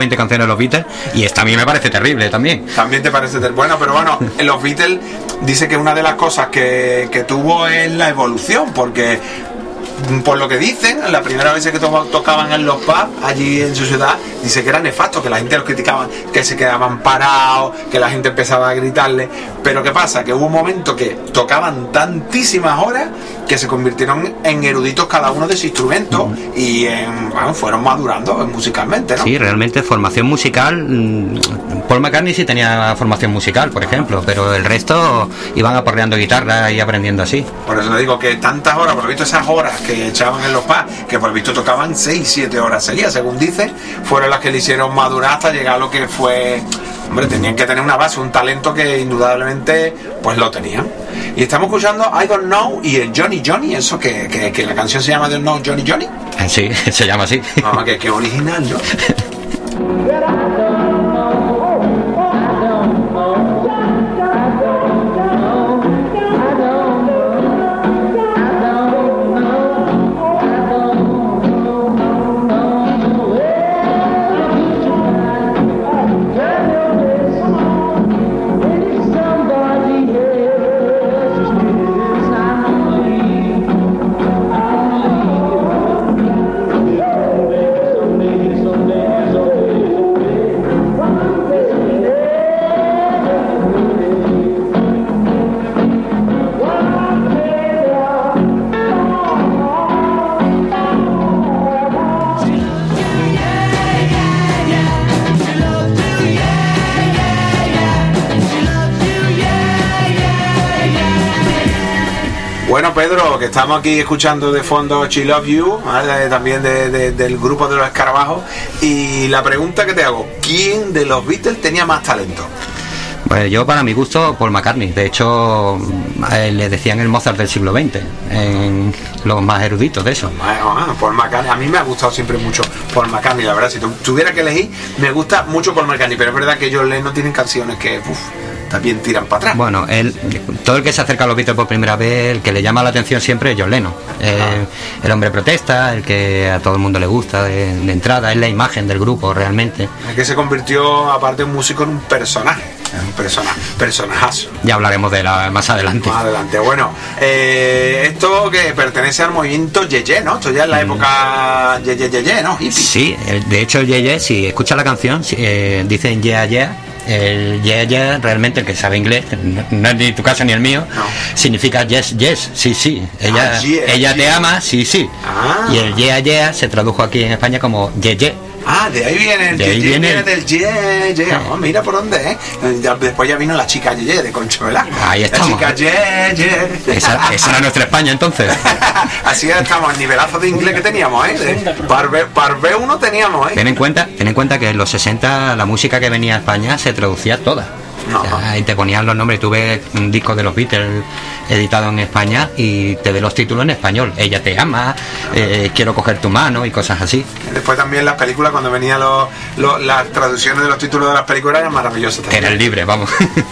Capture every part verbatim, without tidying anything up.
veinte canciones de los Beatles, y esta a mí me parece terrible también. También te parece terrible. Bueno, pero bueno, en los Beatles dice que una de las cosas que, que tuvo es la evolución, porque por lo que dicen, la primera vez que to- tocaban en los pubs allí en su ciudad, dice que era nefasto, que la gente los criticaban, que se quedaban parados, que la gente empezaba a gritarle. Pero ¿qué pasa? Que hubo un momento que tocaban tantísimas horas que se convirtieron en eruditos cada uno de su instrumento, mm. y en, bueno, fueron madurando musicalmente, ¿no? Sí, realmente formación musical. Paul McCartney sí tenía formación musical, por ejemplo, pero el resto iban aporreando guitarra y aprendiendo así. Por eso digo que tantas horas, por lo visto esas horas que echaban en los pubs, que por lo visto tocaban seis siete horas seguidas, según dice, fueron las que le hicieron madurar hasta llegar a lo que fue. Hombre, tenían que tener una base, un talento que indudablemente pues lo tenían. Y estamos escuchando I Don't Know y el Johnny Johnny, eso que, que, que la canción se llama I Don't Know Johnny Johnny. Sí, se llama así. Ah, que, que original, ¿no? Bueno, Pedro, que estamos aquí escuchando de fondo She Love You, ¿vale? También de, de, del grupo de los Escarabajos, y la pregunta que te hago, ¿quién de los Beatles tenía más talento? Pues yo, para mi gusto, Paul McCartney. De hecho, eh, le decían el Mozart del siglo veinte, en los más eruditos de eso. Ah, Paul McCartney. A mí me ha gustado siempre mucho Paul McCartney, la verdad. Si tuviera que elegir, me gusta mucho Paul McCartney, pero es verdad que John Lennon tienen canciones que uf, también tiran para atrás. Bueno, él, todo el que se acerca a los Beatles por primera vez, el que le llama la atención siempre es John Lennon. Eh, ah. El hombre protesta, el que a todo el mundo le gusta de, de entrada, es la imagen del grupo realmente. Es que se convirtió, aparte de un músico, en un personaje. Un personaje, personajazo. Ya hablaremos de la más adelante. Más adelante. Bueno, eh, esto que pertenece al movimiento Yeye, ¿no? Esto ya es la mm. época Yeye Yeye, ¿no? Hippie. Sí, de hecho Yeye, si escuchas la canción, eh, dicen yeah yeah. El yeah yeah, realmente el que sabe inglés, no, no es ni tu caso ni el mío, no. Significa yes yes, sí sí. Ella, ah, yeah, ella yeah. te ama, sí sí. Ah. Y el yeah yeah se tradujo aquí en España como ye ye. Ah, de ahí viene el de ahí ye, viene, viene del ye, ye. Oh, mira por dónde, ¿eh? Ya, después ya vino la chica ye, ye de Conchuela. Ahí estamos. La chica ye, ye. Esa, esa era nuestra España entonces. Así estamos, el nivelazo de inglés que teníamos, ¿eh? Par B uno teníamos, ¿eh? Ten en cuenta, ten en cuenta que en los sesenta la música que venía a España se traducía toda. No. Y te ponían los nombres. Tuve un disco de los Beatles editado en España y te ve los títulos en español. Ella te ama, eh, quiero coger tu mano y cosas así. Después también las películas, cuando venían los, los, las traducciones de los títulos de las películas, eran maravillosas también. Era el libre, vamos.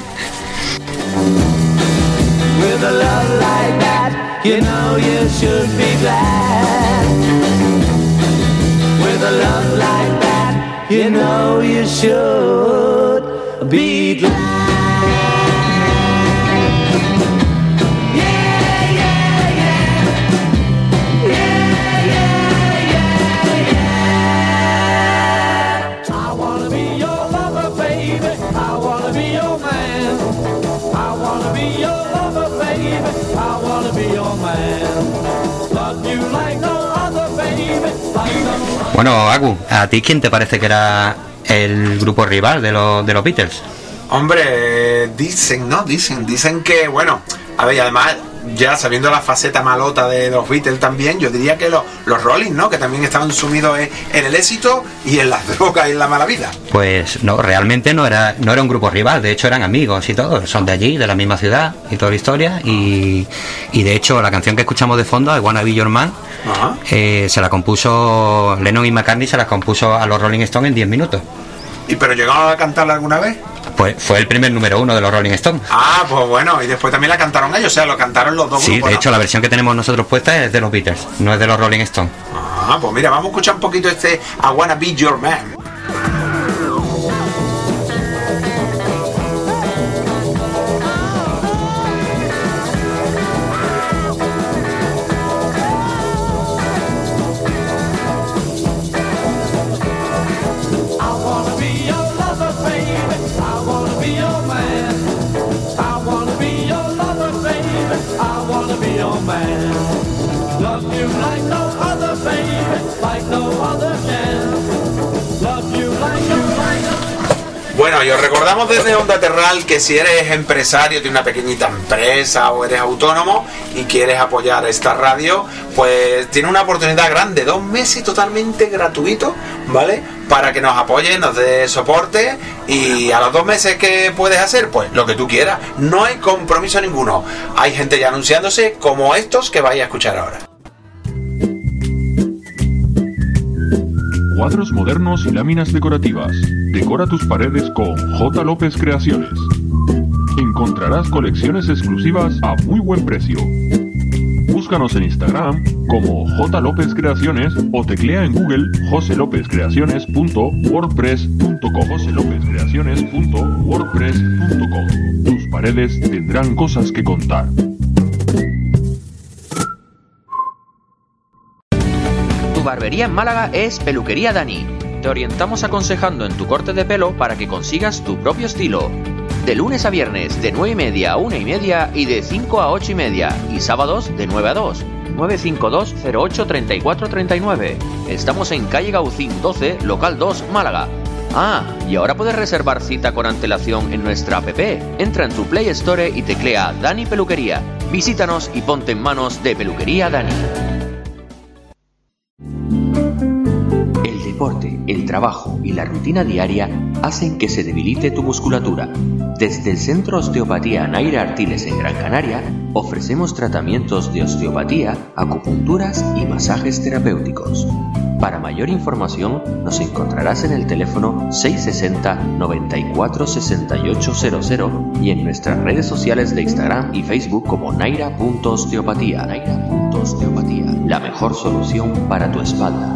With a love like that, you know you should be glad. With a love like that, you know you should be glad. Bueno, Agu, ¿a ti quién te parece que era el grupo rival de los, de los Beatles? Hombre, dicen, ¿no? Dicen, dicen que, bueno, a ver, y además, ya sabiendo la faceta malota de los Beatles también, yo diría que los, los Rolling, ¿no? Que también estaban sumidos en, en el éxito y en las drogas y en la mala vida. Pues no, realmente no era, no era un grupo rival, de hecho eran amigos y todo, son de allí, de la misma ciudad y toda la historia, y, y de hecho la canción que escuchamos de fondo, I Wanna Be Your Man, eh, se la compuso Lennon y McCartney, se la compuso a los Rolling Stones en diez minutos. ¿Y pero llegaron a cantarla alguna vez? Pues fue el primer número uno de los Rolling Stones. Ah, pues bueno, y después también la cantaron ellos, o sea, lo cantaron los dos sí, grupos. Sí, de ¿no? hecho la versión que tenemos nosotros puesta es de los Beatles, no es de los Rolling Stones. Ah, pues mira, vamos a escuchar un poquito este I Wanna Be Your Man. Bueno, y os recordamos desde Onda Terral que si eres empresario de una pequeñita empresa o eres autónomo y quieres apoyar esta radio, pues tiene una oportunidad grande, dos meses totalmente gratuitos, ¿vale? Para que nos apoyes, nos dé soporte, y a los dos meses ¿qué puedes hacer? Pues lo que tú quieras, no hay compromiso ninguno. Hay gente ya anunciándose como estos que vais a escuchar ahora. Cuadros modernos y láminas decorativas. Decora tus paredes con J. López Creaciones. Encontrarás colecciones exclusivas a muy buen precio. Búscanos en Instagram como J. López Creaciones o teclea en Google jose lópez creaciones punto wordpress punto com. jose lópez creaciones punto wordpress punto com. Tus paredes tendrán cosas que contar. Tu barbería en Málaga es Peluquería Dani. Te orientamos aconsejando en tu corte de pelo para que consigas tu propio estilo. De lunes a viernes de nueve y media a una y media y de cinco a ocho y media. Y sábados de nueve a dos. nueve cinco dos cero ocho tres cuatro tres nueve. Estamos en calle Gaucín doce, local dos, Málaga. Ah, y ahora puedes reservar cita con antelación en nuestra app. Entra en tu Play Store y teclea Dani Peluquería. Visítanos y ponte en manos de Peluquería Dani. El deporte, el trabajo y la rutina diaria hacen que se debilite tu musculatura. Desde el Centro Osteopatía Naira Artiles en Gran Canaria ofrecemos tratamientos de osteopatía, acupunturas y masajes terapéuticos. Para mayor información nos encontrarás en el teléfono seis sesenta noventa y cuatro sesenta y ocho cero cero y en nuestras redes sociales de Instagram y Facebook como naira punto osteopatía. naira punto osteopatía, la mejor solución para tu espalda.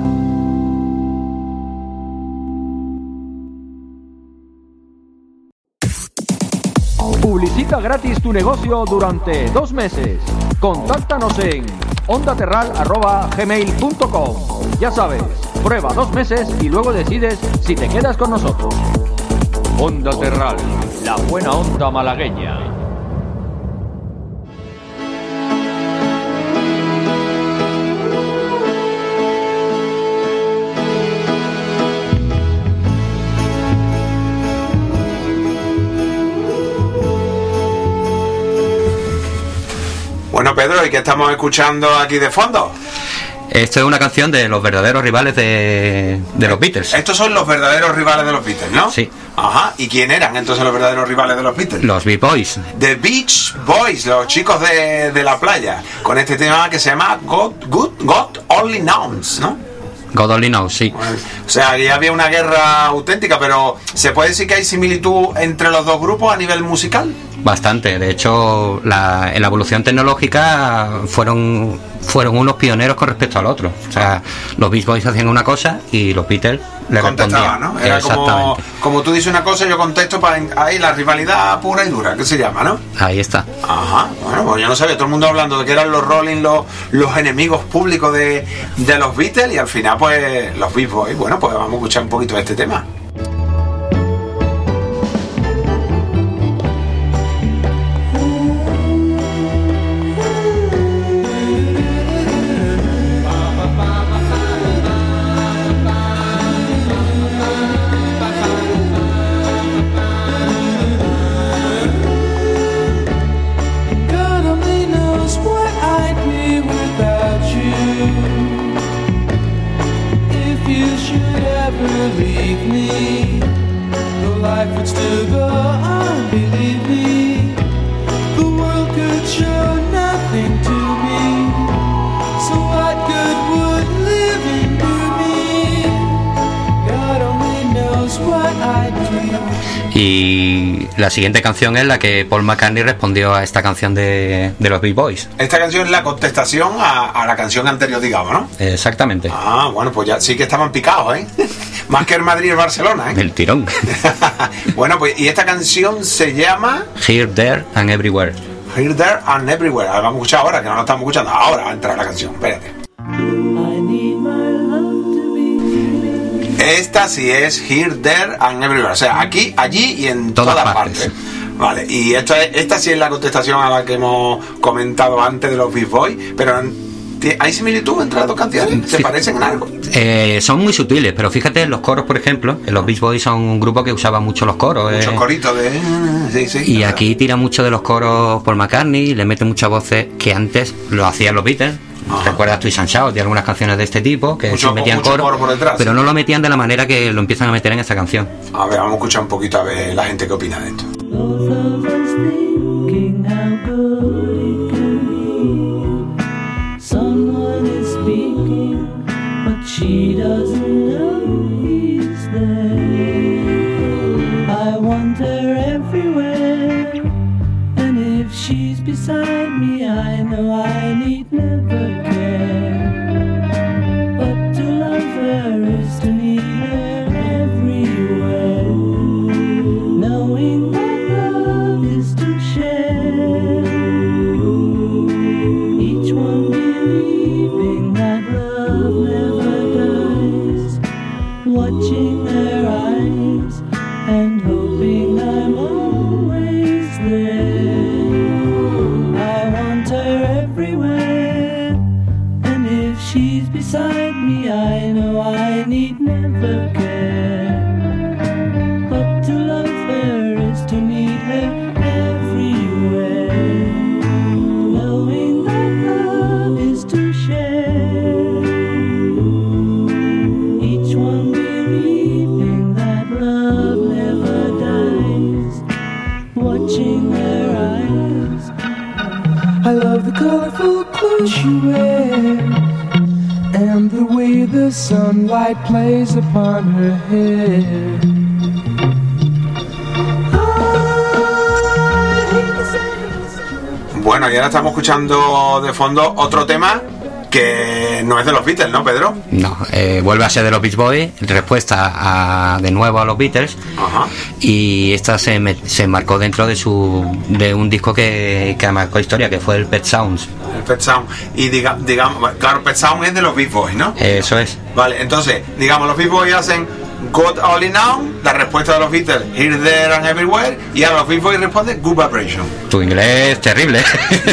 Publicita gratis tu negocio durante dos meses. Contáctanos en ondaterral arroba gmail punto com. Ya sabes, prueba dos meses y luego decides si te quedas con nosotros. Onda Terral, la buena onda malagueña. Bueno, Pedro, ¿y qué estamos escuchando aquí de fondo? Esto es una canción de los verdaderos rivales de, de los Beatles. Estos son los verdaderos rivales de los Beatles, ¿no? Sí. Ajá, ¿y quién eran entonces los verdaderos rivales de los Beatles? Los Beach Boys. The Beach Boys, los chicos de, de la playa, con este tema que se llama God, God, God Only Knows, ¿no? God Only Knows, sí. Bueno, o sea, aquí había una guerra auténtica, pero ¿se puede decir que hay similitud entre los dos grupos a nivel musical? Bastante. De hecho, la, en la evolución tecnológica fueron fueron unos pioneros con respecto al otro. O sea, los Beach Boys hacían una cosa y los Beatles le respondían, ¿no? Era como, como tú dices una cosa, yo contesto para ahí la rivalidad pura y dura, que se llama, ¿no? Ahí está. Ajá, bueno, pues yo no sabía, todo el mundo hablando de que eran los Rolling los, los enemigos públicos de, de los Beatles, y al final pues los Beach Boys. Bueno, pues vamos a escuchar un poquito de este tema. Y la siguiente canción es la que Paul McCartney respondió a esta canción de, de los Beach Boys. Esta canción es la contestación a, a la canción anterior, digamos, ¿no? Exactamente. Ah, bueno, pues ya sí que estaban picados, ¿eh? Más que el Madrid y el Barcelona, ¿eh? El tirón. Bueno, pues y esta canción se llama Here, There and Everywhere. Here, There and Everywhere. Ahora vamos a escuchar ahora, que no la estamos escuchando. Ahora va a entrar la canción, espérate. Esta sí es Here, There and Everywhere. O sea, aquí, allí y en todas, todas partes. partes. Vale, y esto es, esta sí es la contestación a la que hemos comentado antes de los Beach Boys, pero ¿Hay similitud entre las dos canciones? ¿Se Sí. parecen en algo? Eh, son muy sutiles, pero fíjate en los coros, por ejemplo, los Beach Boys son un grupo que usaba mucho los coros. Muchos eh, coritos de... Sí, sí. Y aquí tira mucho de los coros Paul McCartney, le mete muchas voces que antes lo hacían los Beatles. Ajá. ¿Recuerdas Twist and Shout y algunas canciones de este tipo que Mucho- sí metían mucho coro, coro por detrás, pero sí. no lo metían de la manera que lo empiezan a meter en esta canción? A ver, vamos a escuchar un poquito a ver la gente qué opina de esto. Both of us thinking how good it can be. Someone is speaking, but she doesn't know he's there. I want her everywhere, and if she's beside me, I know I need never care. But to love her is to need her everywhere. Knowing that love is to share. Each one believing that love never dies. Watching her eyes and hoping I'm always there. I want her everywhere, and if she's beside me, I know I need never care. But to love her is to need her everywhere. Knowing that love is to share. Each one believing that love never dies. Watching her eyes. I love the colorful clothes she wears, and the way the sunlight plays upon her hair. Bueno, y ahora estamos escuchando de fondo otro tema que no es de los Beatles, ¿no, Pedro? No, eh, vuelve a ser de los Beach Boys, respuesta a, de nuevo a los Beatles. Ajá. Y esta se, me- se marcó dentro de su de un disco que, que marcó historia, que fue el Pet Sounds. El Pet Sound. Y diga, digamos, claro, Pet Sound es de los Beach Boys, ¿no? Eso es. Vale, entonces, digamos, los Beach Boys hacen Got All In Now, la respuesta de los Beatles, Here, There and Everywhere, y ahora los Beach Boys responden Good Vibration. Tu inglés terrible.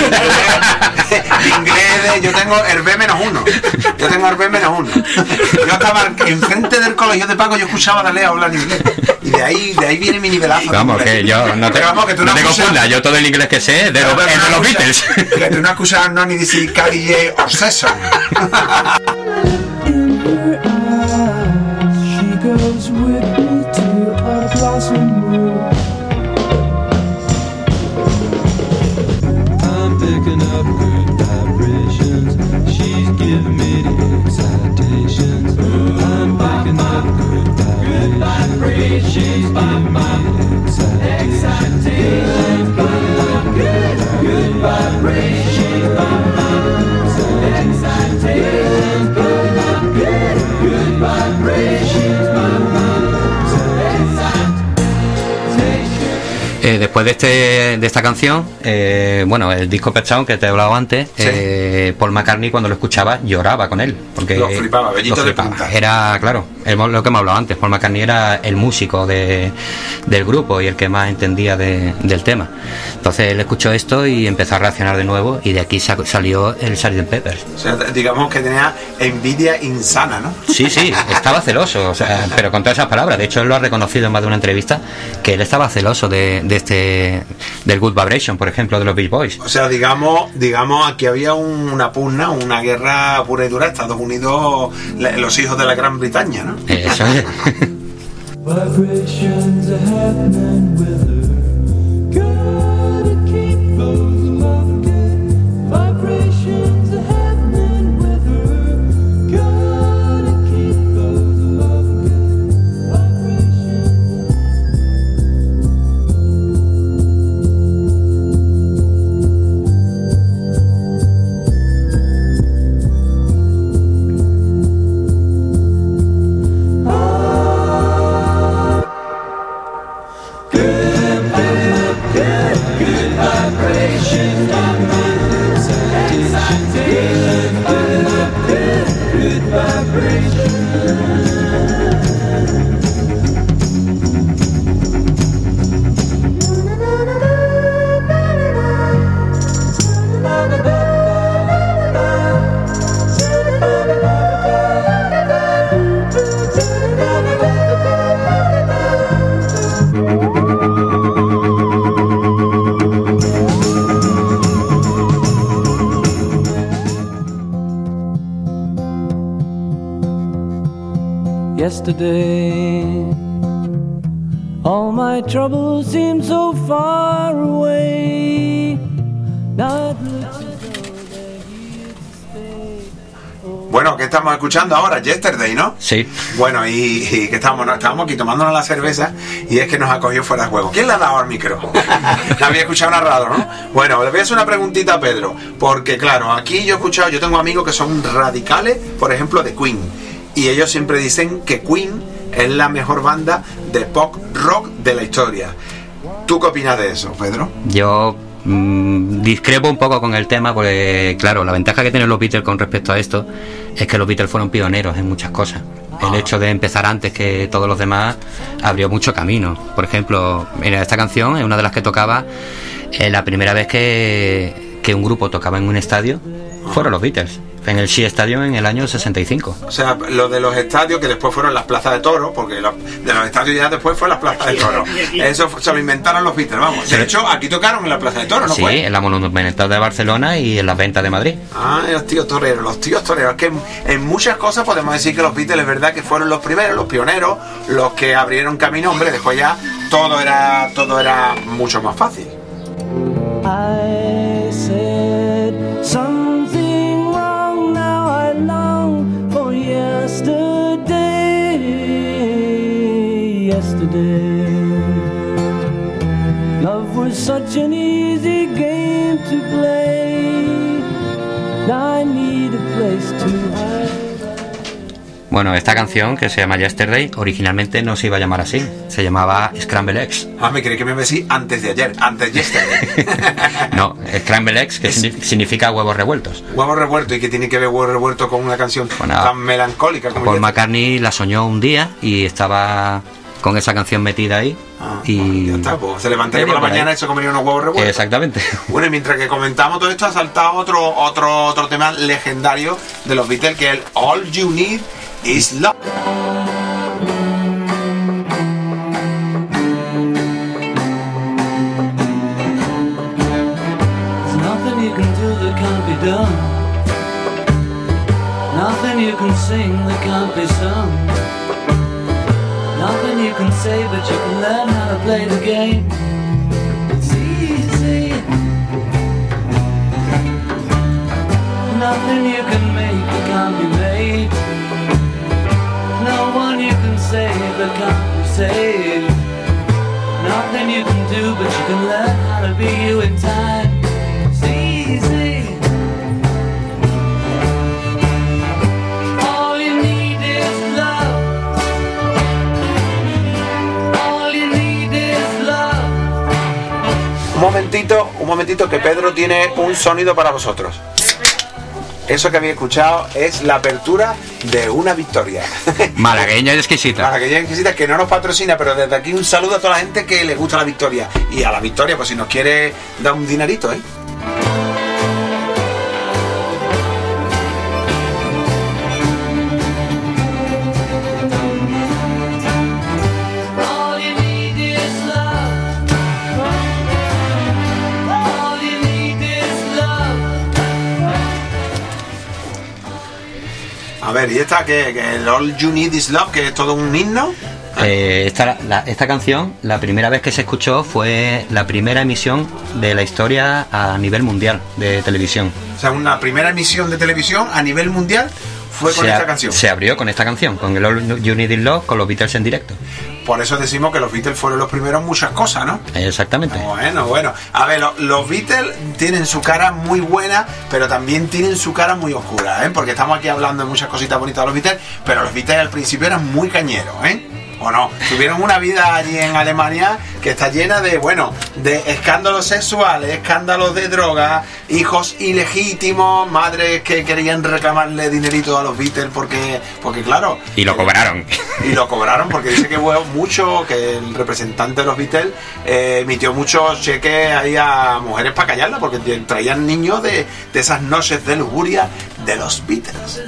Inglés, de- yo tengo el B menos uno. Yo tengo el B menos uno. Yo estaba enfrente del colegio de Paco, yo escuchaba a Lea hablar inglés. Y de ahí, de ahí viene mi nivelazo. Vamos, de inglés. que yo no te, Pero vamos, que tú no te escuchas- confundas, yo todo el inglés que sé es de, los, Pero es de tú no los escuchas- Beatles. Que tú no escuchas no ni decir Carrie J. Obsession. In her eyes, she goes with me to a blossom room. I'm picking up good vibrations. She's giving me the excitations. I'm picking up good vibrations. She's giving me the excitations. Good, good vibrations. Excitations. Good vibrations. Eh, después de este de esta canción, eh, bueno, el disco Pet Sound que te he hablado antes, Sí. eh, Paul McCartney cuando lo escuchaba lloraba con él, porque Lo flipaba, vellito lo de flipaba. punta. Era, claro, el- lo que hemos hablado antes, Paul McCartney era el músico de, del grupo y el que más entendía de- del tema. Entonces él escuchó esto y empezó a reaccionar de nuevo, y de aquí sa- salió el sergeant Pepper's. O sea, digamos que tenía envidia insana, ¿no? Sí, sí, estaba celoso, o sea, pero con todas esas palabras. De hecho, él lo ha reconocido en más de una entrevista, que él estaba celoso de, de este del Good Vibration, por ejemplo, de los Beach Boys. O sea, digamos, digamos aquí había un- una pugna, una guerra pura y dura, Estados Unidos, la- los hijos de la Gran Bretaña, ¿no? Eso es. Vibrations are happening with her. Gotta keep those love good. Vibrations are happening with her. Gotta keep those love good. Vibrations. Good yesterday. All my troubles seem so far away. Now it looks as though they're here to stay. Bueno, ¿qué estamos escuchando ahora? Yesterday, ¿no? Sí. Bueno, y, y que estamos, no, estábamos aquí tomándonos la cerveza y es que nos ha cogido fuera de juego. ¿Quién le ha dado al micro? No había escuchado narrado, ¿no? Bueno, le voy a hacer una preguntita a Pedro, porque claro, aquí yo he escuchado, yo tengo amigos que son radicales, por ejemplo, de Queen, y ellos siempre dicen que Queen es la mejor banda de pop rock de la historia. ¿Tú qué opinas de eso, Pedro? Yo mmm, discrepo un poco con el tema porque, claro, la ventaja que tienen los Beatles con respecto a esto es que los Beatles fueron pioneros en muchas cosas. El hecho de empezar antes que todos los demás abrió mucho camino. Por ejemplo, mira, esta canción es una de las que tocaba eh, la primera vez que, que un grupo tocaba en un estadio fueron los Beatles, en el Shea Stadium en el año sesenta y cinco. O sea, lo de los estadios que después fueron las plazas de toros, porque los, de los estadios ya después fue las plazas de toros. Eso se lo inventaron los Beatles, vamos. De hecho, aquí tocaron en la plaza de toros, ¿no? Sí, fue? en la Monumental de Barcelona y en las ventas de Madrid. Ah, los tíos toreros, los tíos toreros. Que en, en muchas cosas podemos decir que los Beatles es verdad que fueron los primeros, los pioneros, los que abrieron camino, hombre, después ya todo era, todo era mucho más fácil. I said something wrong, now I long for yesterday, yesterday. Love was such an easy game to play. Now I need a place to hide. Bueno, esta canción, que se llama Yesterday, originalmente no se iba a llamar así, se llamaba Scramble Eggs. Ah, me creí que me decís antes de ayer, antes de yesterday. No, Scramble Eggs, que es... significa huevos revueltos. Huevos revueltos, ¿y qué tiene que ver huevos revueltos con una canción bueno, tan melancólica como Paul Yesterday? McCartney la soñó un día y estaba con esa canción metida ahí. Ah, y bueno, ya está, pues se levantaría por la mañana y se comería unos huevos revueltos. Exactamente. Bueno, y mientras que comentamos todo esto, ha saltado otro, otro, otro tema legendario de los Beatles, que es el All You Need Is Love. There's nothing you can do that can't be done. Nothing you can sing that can't be sung. Nothing you can say, but you can learn how to play the game. It's easy. Nothing you can make that can't be made. No one you can save that can't be saved. Nothing you can do, but you can learn how to be you in time. It's easy. All you need is love. All you need is love. Un momentito, un momentito que Pedro tiene un sonido para vosotros. Eso que habéis escuchado es la apertura de una victoria. Malagueña y exquisita. Malagueña y exquisita, que no nos patrocina, pero desde aquí un saludo a toda la gente que le gusta la victoria. Y a la victoria, pues si nos quiere dar un dinerito, ¿eh? A ver, ¿y esta que, que el All You Need Is Love, que es todo un himno? Eh, esta, la, esta canción, la primera vez que se escuchó fue la primera emisión de la historia a nivel mundial de televisión. O sea, una primera emisión de televisión a nivel mundial fue con se esta a, canción. Se abrió con esta canción, con el All You Need Is Love, con los Beatles en directo. Por eso decimos que los Beatles fueron los primeros en muchas cosas, ¿no? Exactamente. Bueno, bueno. A ver, lo, los Beatles tienen su cara muy buena, pero también tienen su cara muy oscura, ¿eh? Porque estamos aquí hablando de muchas cositas bonitas de los Beatles, pero los Beatles al principio eran muy cañeros, ¿eh? ¿O no? Tuvieron una vida allí en Alemania que está llena de, bueno, de escándalos sexuales, escándalos de droga, hijos ilegítimos, madres que querían reclamarle dinerito a los Beatles porque, porque claro... Y lo cobraron. Y lo cobraron porque dice que hubo mucho, que el representante de los Beatles eh, emitió muchos cheques ahí a mujeres para callarla porque traían niños de, de esas noches de lujuria de los Beatles.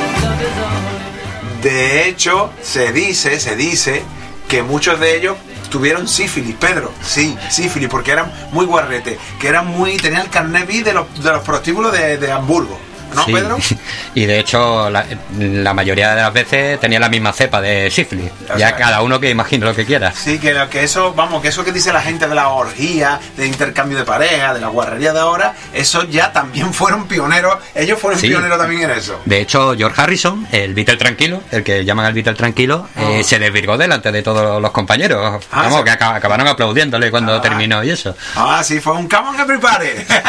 De hecho, se dice, se dice que muchos de ellos tuvieron sífilis, Pedro, sí, sífilis, porque eran muy guarrete, que eran muy, tenían el carnet B de los, de los prostíbulos de, de Hamburgo. ¿No, sí. Pedro? Y de hecho la, la mayoría de las veces tenía la misma cepa de sífilis. O ya sea, cada uno que imagine lo que quiera. Sí, que, que eso, vamos, que eso que dice la gente de la orgía, del intercambio de pareja, de la guarrería de ahora, eso ya también fueron pioneros, ellos fueron sí. pioneros también en eso. De hecho, George Harrison, el Beatle tranquilo, el que llaman al Beatle tranquilo, oh. eh, se desvirgó delante de todos los compañeros. Ah, vamos, sí. que acabaron aplaudiéndole cuando ah. terminó y eso. Ah, sí, fue un come on everybody.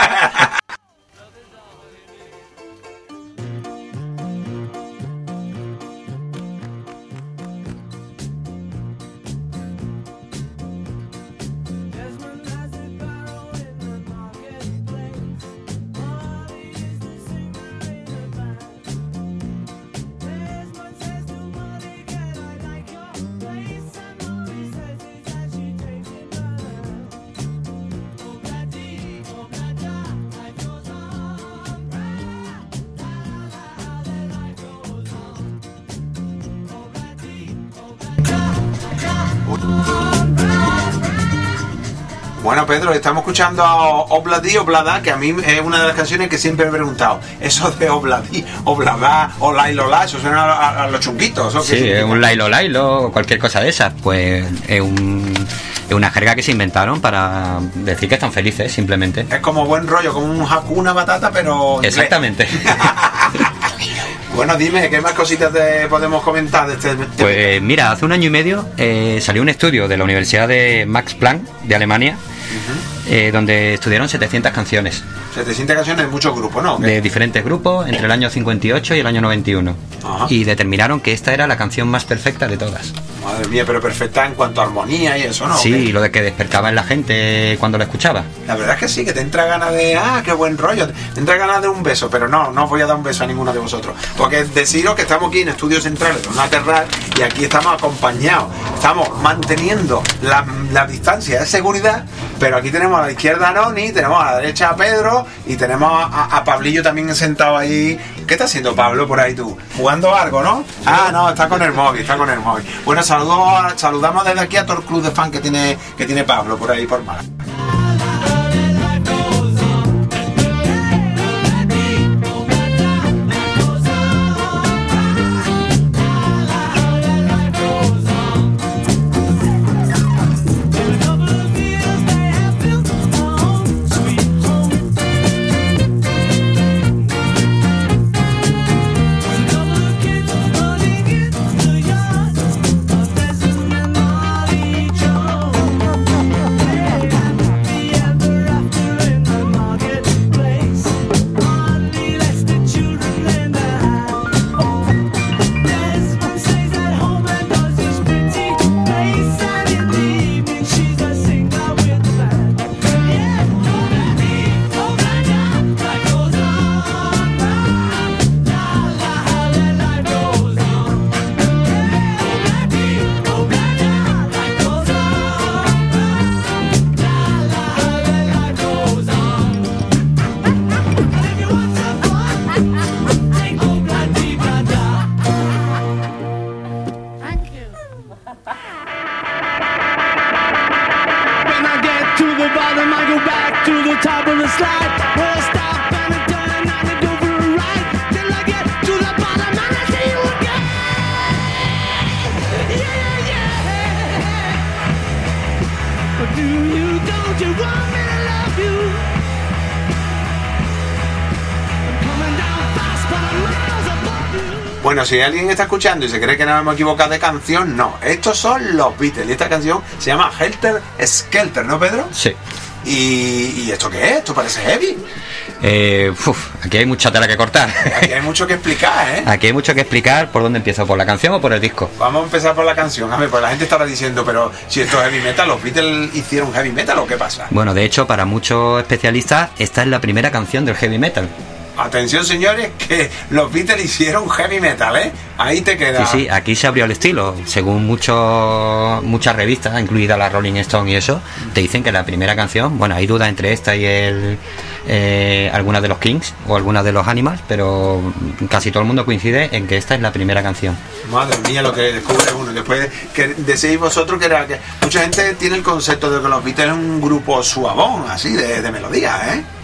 Bueno, Pedro, estamos escuchando a Obladi Oblada, que a mí es una de las canciones que siempre he preguntado. Eso de Obladi Oblada o Lailo La, eso suena a, a, a los chunguitos. ¿O sí, es un Lailo Lailo o cualquier cosa de esas. Pues es, un, es una jerga que se inventaron para decir que están felices, simplemente. Es como buen rollo, como un Hakuna Matata, pero... Exactamente. Bueno, dime, ¿qué más cositas te podemos comentar de este? Pues mira, hace un año y medio eh, salió un estudio de la Universidad de Max Planck de Alemania, uh-huh. eh, donde estudiaron setecientas canciones. setecientas canciones de muchos grupos, ¿no? De diferentes grupos, entre el año cincuenta y ocho y el año noventa y uno. Uh-huh. Y determinaron que esta era la canción más perfecta de todas. Madre mía, pero perfecta en cuanto a armonía y eso, ¿no? Sí, y lo de que despertaba en la gente cuando la escuchaba. La verdad es que sí, que te entra ganas de, ah, qué buen rollo, te entra ganas de un beso, pero no, no os voy a dar un beso a ninguno de vosotros. Porque deciros que estamos aquí en Estudios Centrales de Onda Terral y aquí estamos acompañados, estamos manteniendo la, la distancia de seguridad, pero aquí tenemos a la izquierda a Noni, tenemos a la derecha a Pedro y tenemos a, a Pablillo también sentado ahí. ¿Qué está haciendo Pablo por ahí tú? Jugando algo, ¿no? Ah, no, está con el móvil, está con el móvil. Bueno, saludos, saludamos desde aquí a todo el club de fan que tiene, que tiene Pablo por ahí por Málaga. Bueno, si alguien está escuchando y se cree que nos hemos equivocado de canción, no. Estos son los Beatles y esta canción se llama Helter Skelter, ¿no, Pedro? Sí. ¿Y, y esto qué es? ¿Esto parece heavy? Eh, uf, aquí hay mucha tela que cortar. Aquí hay mucho que explicar, ¿eh? Aquí hay mucho que explicar. ¿Por dónde empiezo? ¿Por la canción o por el disco? Vamos a empezar por la canción. A ver, pues la gente estará diciendo, pero si esto es heavy metal, ¿los Beatles hicieron heavy metal o qué pasa? Bueno, de hecho, para muchos especialistas, esta es la primera canción del heavy metal. Atención, señores, que los Beatles hicieron heavy metal, ¿eh? Ahí te queda. Sí, sí, aquí se abrió el estilo. Según muchos muchas revistas, incluida la Rolling Stone y eso, te dicen que la primera canción, bueno, hay duda entre esta y el eh, algunas de los Kings o algunas de los Animals, pero casi todo el mundo coincide en que esta es la primera canción. Madre mía, lo que descubre uno. Después que decís vosotros que era que mucha gente tiene el concepto de que los Beatles es un grupo suavón, así, de, de melodía, ¿eh?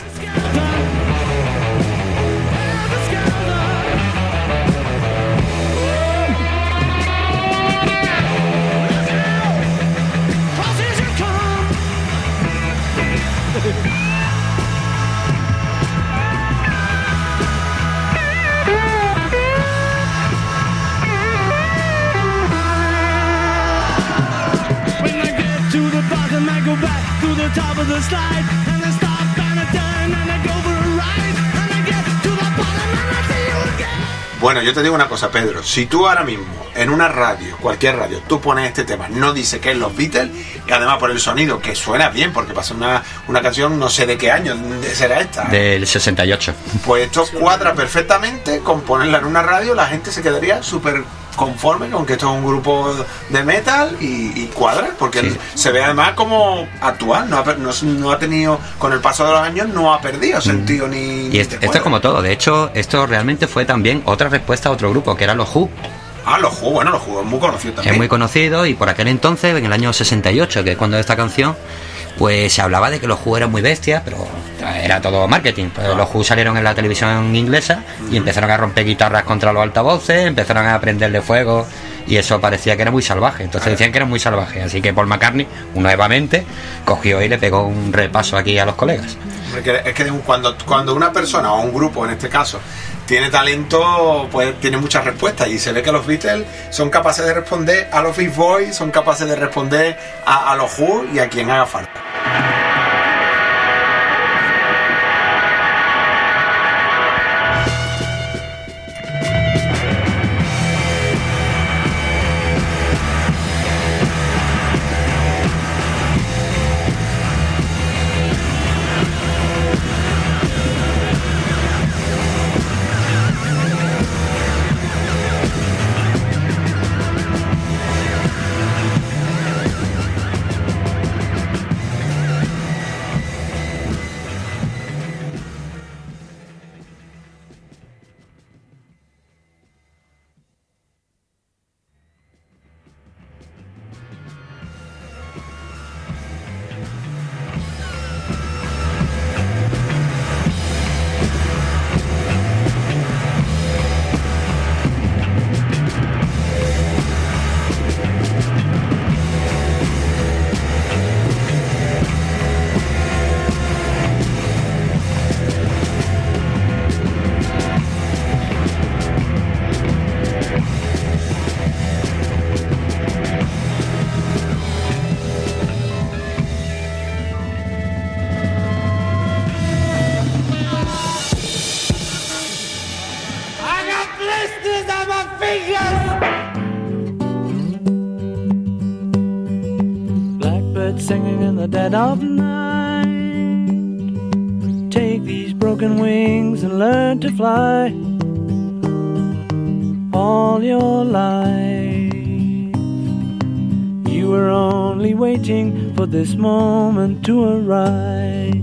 Top of the slide and I stop and I turn and I go for a ride and I get to the bottom and I see you again. Bueno, yo te digo una cosa, Pedro. Si tú ahora mismo en una radio, cualquier radio, tú pones este tema, no dice que es los Beatles, y además por el sonido, que suena bien, porque pasa una, una canción, no sé de qué año será esta, ¿eh? Del sesenta y ocho. Pues esto cuadra perfectamente con ponerla en una radio, la gente se quedaría súper conforme con que esto es un grupo de metal y, y cuadra, porque sí. Se ve además como actual, no ha, no, no ha tenido, con el paso de los años no ha perdido sentido mm. ni... Y esto, esto es como todo, de hecho esto realmente fue también otra respuesta a otro grupo, que eran los Who. Ah, los Who, bueno, los Who es muy conocido también. Es muy conocido, y por aquel entonces, en el año sesenta y ocho, que es cuando de esta canción, pues se hablaba de que los Who eran muy bestias, pero era todo marketing. Pues ah. Los Who salieron en la televisión inglesa uh-huh. y empezaron a romper guitarras contra los altavoces, empezaron a prenderle fuego, y eso parecía que era muy salvaje. Entonces decían que era muy salvaje, así que Paul McCartney, nuevamente, cogió y le pegó un repaso aquí a los colegas. Es que cuando, cuando una persona, o un grupo en este caso, tiene talento, pues tiene muchas respuestas, y se ve que los Beatles son capaces de responder a los Beach Boys, son capaces de responder a, a los Who y a quien haga falta. Singing in the dead of night. Take these broken wings and learn to fly. All your life you were only waiting for this moment to arise.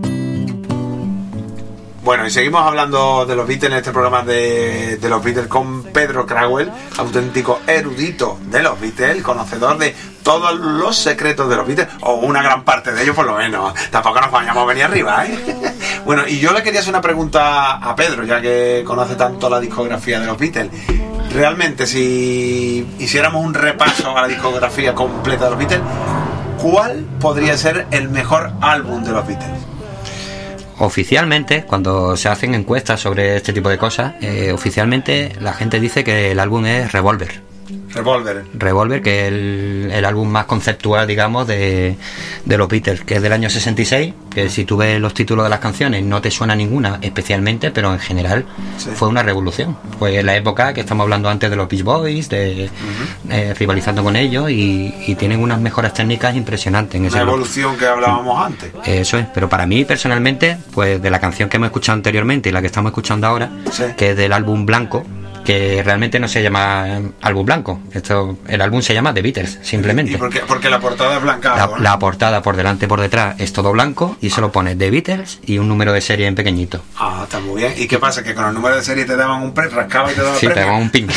Bueno, y seguimos hablando de los Beatles en este programa de, de los Beatles con Pedro Crowell, auténtico erudito de los Beatles, conocedor de todos los secretos de los Beatles, o una gran parte de ellos por lo menos. Tampoco nos vayamos a venir arriba, ¿eh? Bueno, y yo le quería hacer una pregunta a Pedro, ya que conoce tanto la discografía de los Beatles. Realmente, si hiciéramos un repaso a la discografía completa de los Beatles, ¿cuál podría ser el mejor álbum de los Beatles? Oficialmente, cuando se hacen encuestas sobre este tipo de cosas, eh, oficialmente la gente dice que el álbum es Revolver. Revolver. Revolver, que es el, el álbum más conceptual, digamos, de, de los Beatles, que es del año sesenta y seis, que si tú ves los títulos de las canciones no te suena ninguna especialmente, pero en general sí. fue una revolución. Fue la época que estamos hablando antes de los Beach Boys, de uh-huh. eh, rivalizando con ellos, y, y tienen unas mejoras técnicas impresionantes. En ese una evolución que hablábamos antes. Eso es, pero para mí personalmente, pues de la canción que hemos escuchado anteriormente y la que estamos escuchando ahora, sí. que es del álbum Blanco, que realmente no se llama álbum blanco, esto, el álbum se llama The Beatles, simplemente. ¿Y por qué? Porque la portada es blanca. La, ¿no? la portada por delante y por detrás es todo blanco y solo pone The Beatles y un número de serie en pequeñito. Ah, está muy bien. ¿Y qué pasa? Que con el número de serie te daban un pre, rascaba y te daban sí, premio. te daban un pin.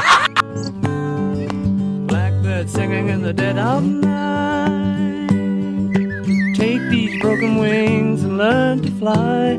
Blackbird singing in the dead of night. Take these broken wings and learn to fly.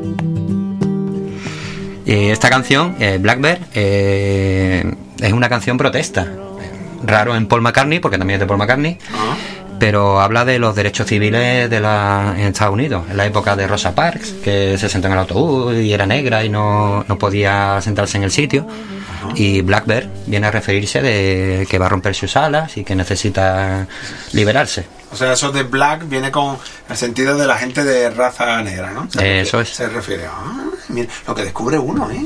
Y esta canción, eh, Blackbird, eh, es una canción protesta. Raro en Paul McCartney, porque también es de Paul McCartney, uh-huh. pero habla de los derechos civiles de la, en Estados Unidos, en la época de Rosa Parks, que se sentó en el autobús y era negra y no, no podía sentarse en el sitio. Uh-huh. Y Blackbird viene a referirse de que va a romper sus alas y que necesita liberarse. O sea, eso de black viene con el sentido de la gente de raza negra, ¿no? Se eso refiere, es. Se refiere a... Ah, mira, lo que descubre uno, ¿eh?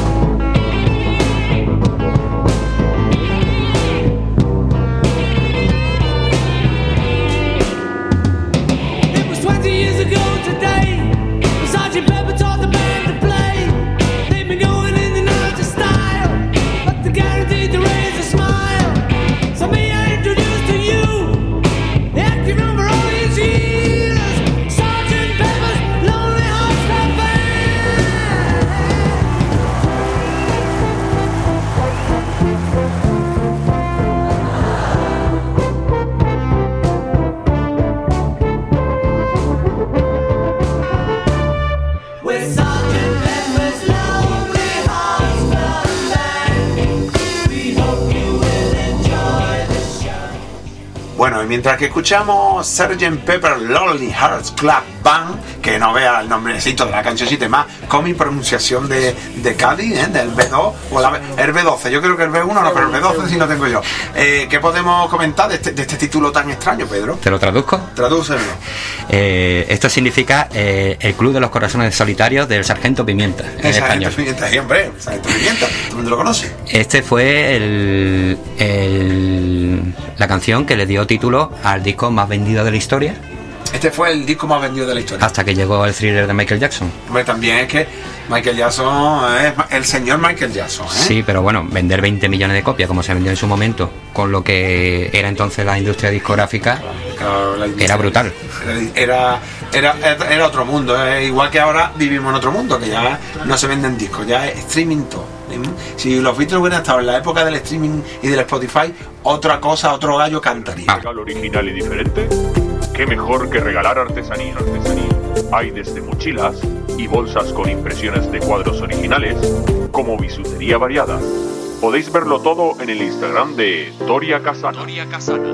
Bueno, y mientras que escuchamos sergeant Pepper Lonely Hearts Club Band, que no vea el nombrecito de la cancioncita más, con mi pronunciación de, de Cádiz, ¿eh? Del B dos, o la, el B doce, yo creo que el B uno no, pero el B doce sí lo tengo yo. Eh, ¿Qué podemos comentar de este, de este título tan extraño, Pedro? ¿Te lo traduzco? Tradúcelo. Eh, esto significa eh, el Club de los Corazones Solitarios del Sargento Pimienta, en el español. Sargento Pimienta, siempre, Sargento Pimienta, todo el mundo lo conoce. Este fue el, el, la canción que le dio título al disco más vendido de la historia. Este fue el disco más vendido de la historia. Hasta que llegó el Thriller de Michael Jackson. Hombre, también es que Michael Jackson es el señor Michael Jackson, ¿eh? Sí, pero bueno, vender veinte millones de copias como se vendió en su momento, con lo que era entonces la industria discográfica, claro, la industria, era brutal. Era, era, era, era otro mundo, ¿eh? Igual que ahora vivimos en otro mundo, que ya no se venden discos, ya es streaming todo. Si los Beatles hubieran estado en la época del streaming y del Spotify, otra cosa, otro gallo cantaría. ¿Un regalo original y diferente? ¿Qué mejor que regalar artesanía? artesanía? Hay desde mochilas y bolsas con impresiones de cuadros originales, como bisutería variada. Podéis verlo todo en el Instagram de Toria Casana. Toria Casana.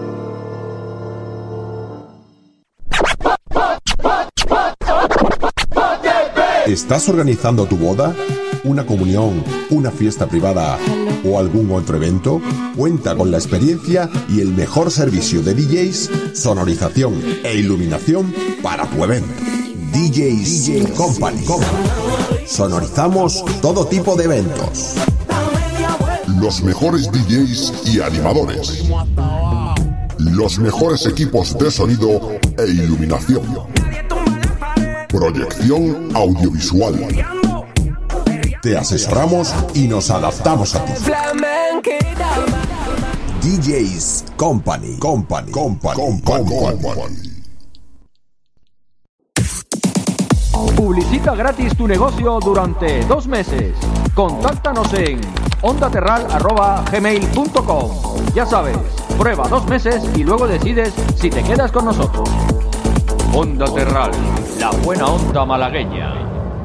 ¿Estás organizando tu boda? ¿Una comunión? ¿Una fiesta privada? ¿O algún otro evento? Cuenta con la experiencia y el mejor servicio de D Js, sonorización e iluminación para tu evento. D Js, D Js Company. Sonorizamos todo tipo de eventos. Los mejores D Js y animadores. Los mejores equipos de sonido e iluminación. Proyección audiovisual. Te asesoramos y nos adaptamos a ti. D Js Company. Company. Company. Company. Company. Publicita gratis tu negocio durante dos meses. Contáctanos en ondaterral arroba gmail punto com. Ya sabes, prueba dos meses y luego decides si te quedas con nosotros. Onda Terral, la buena onda malagueña.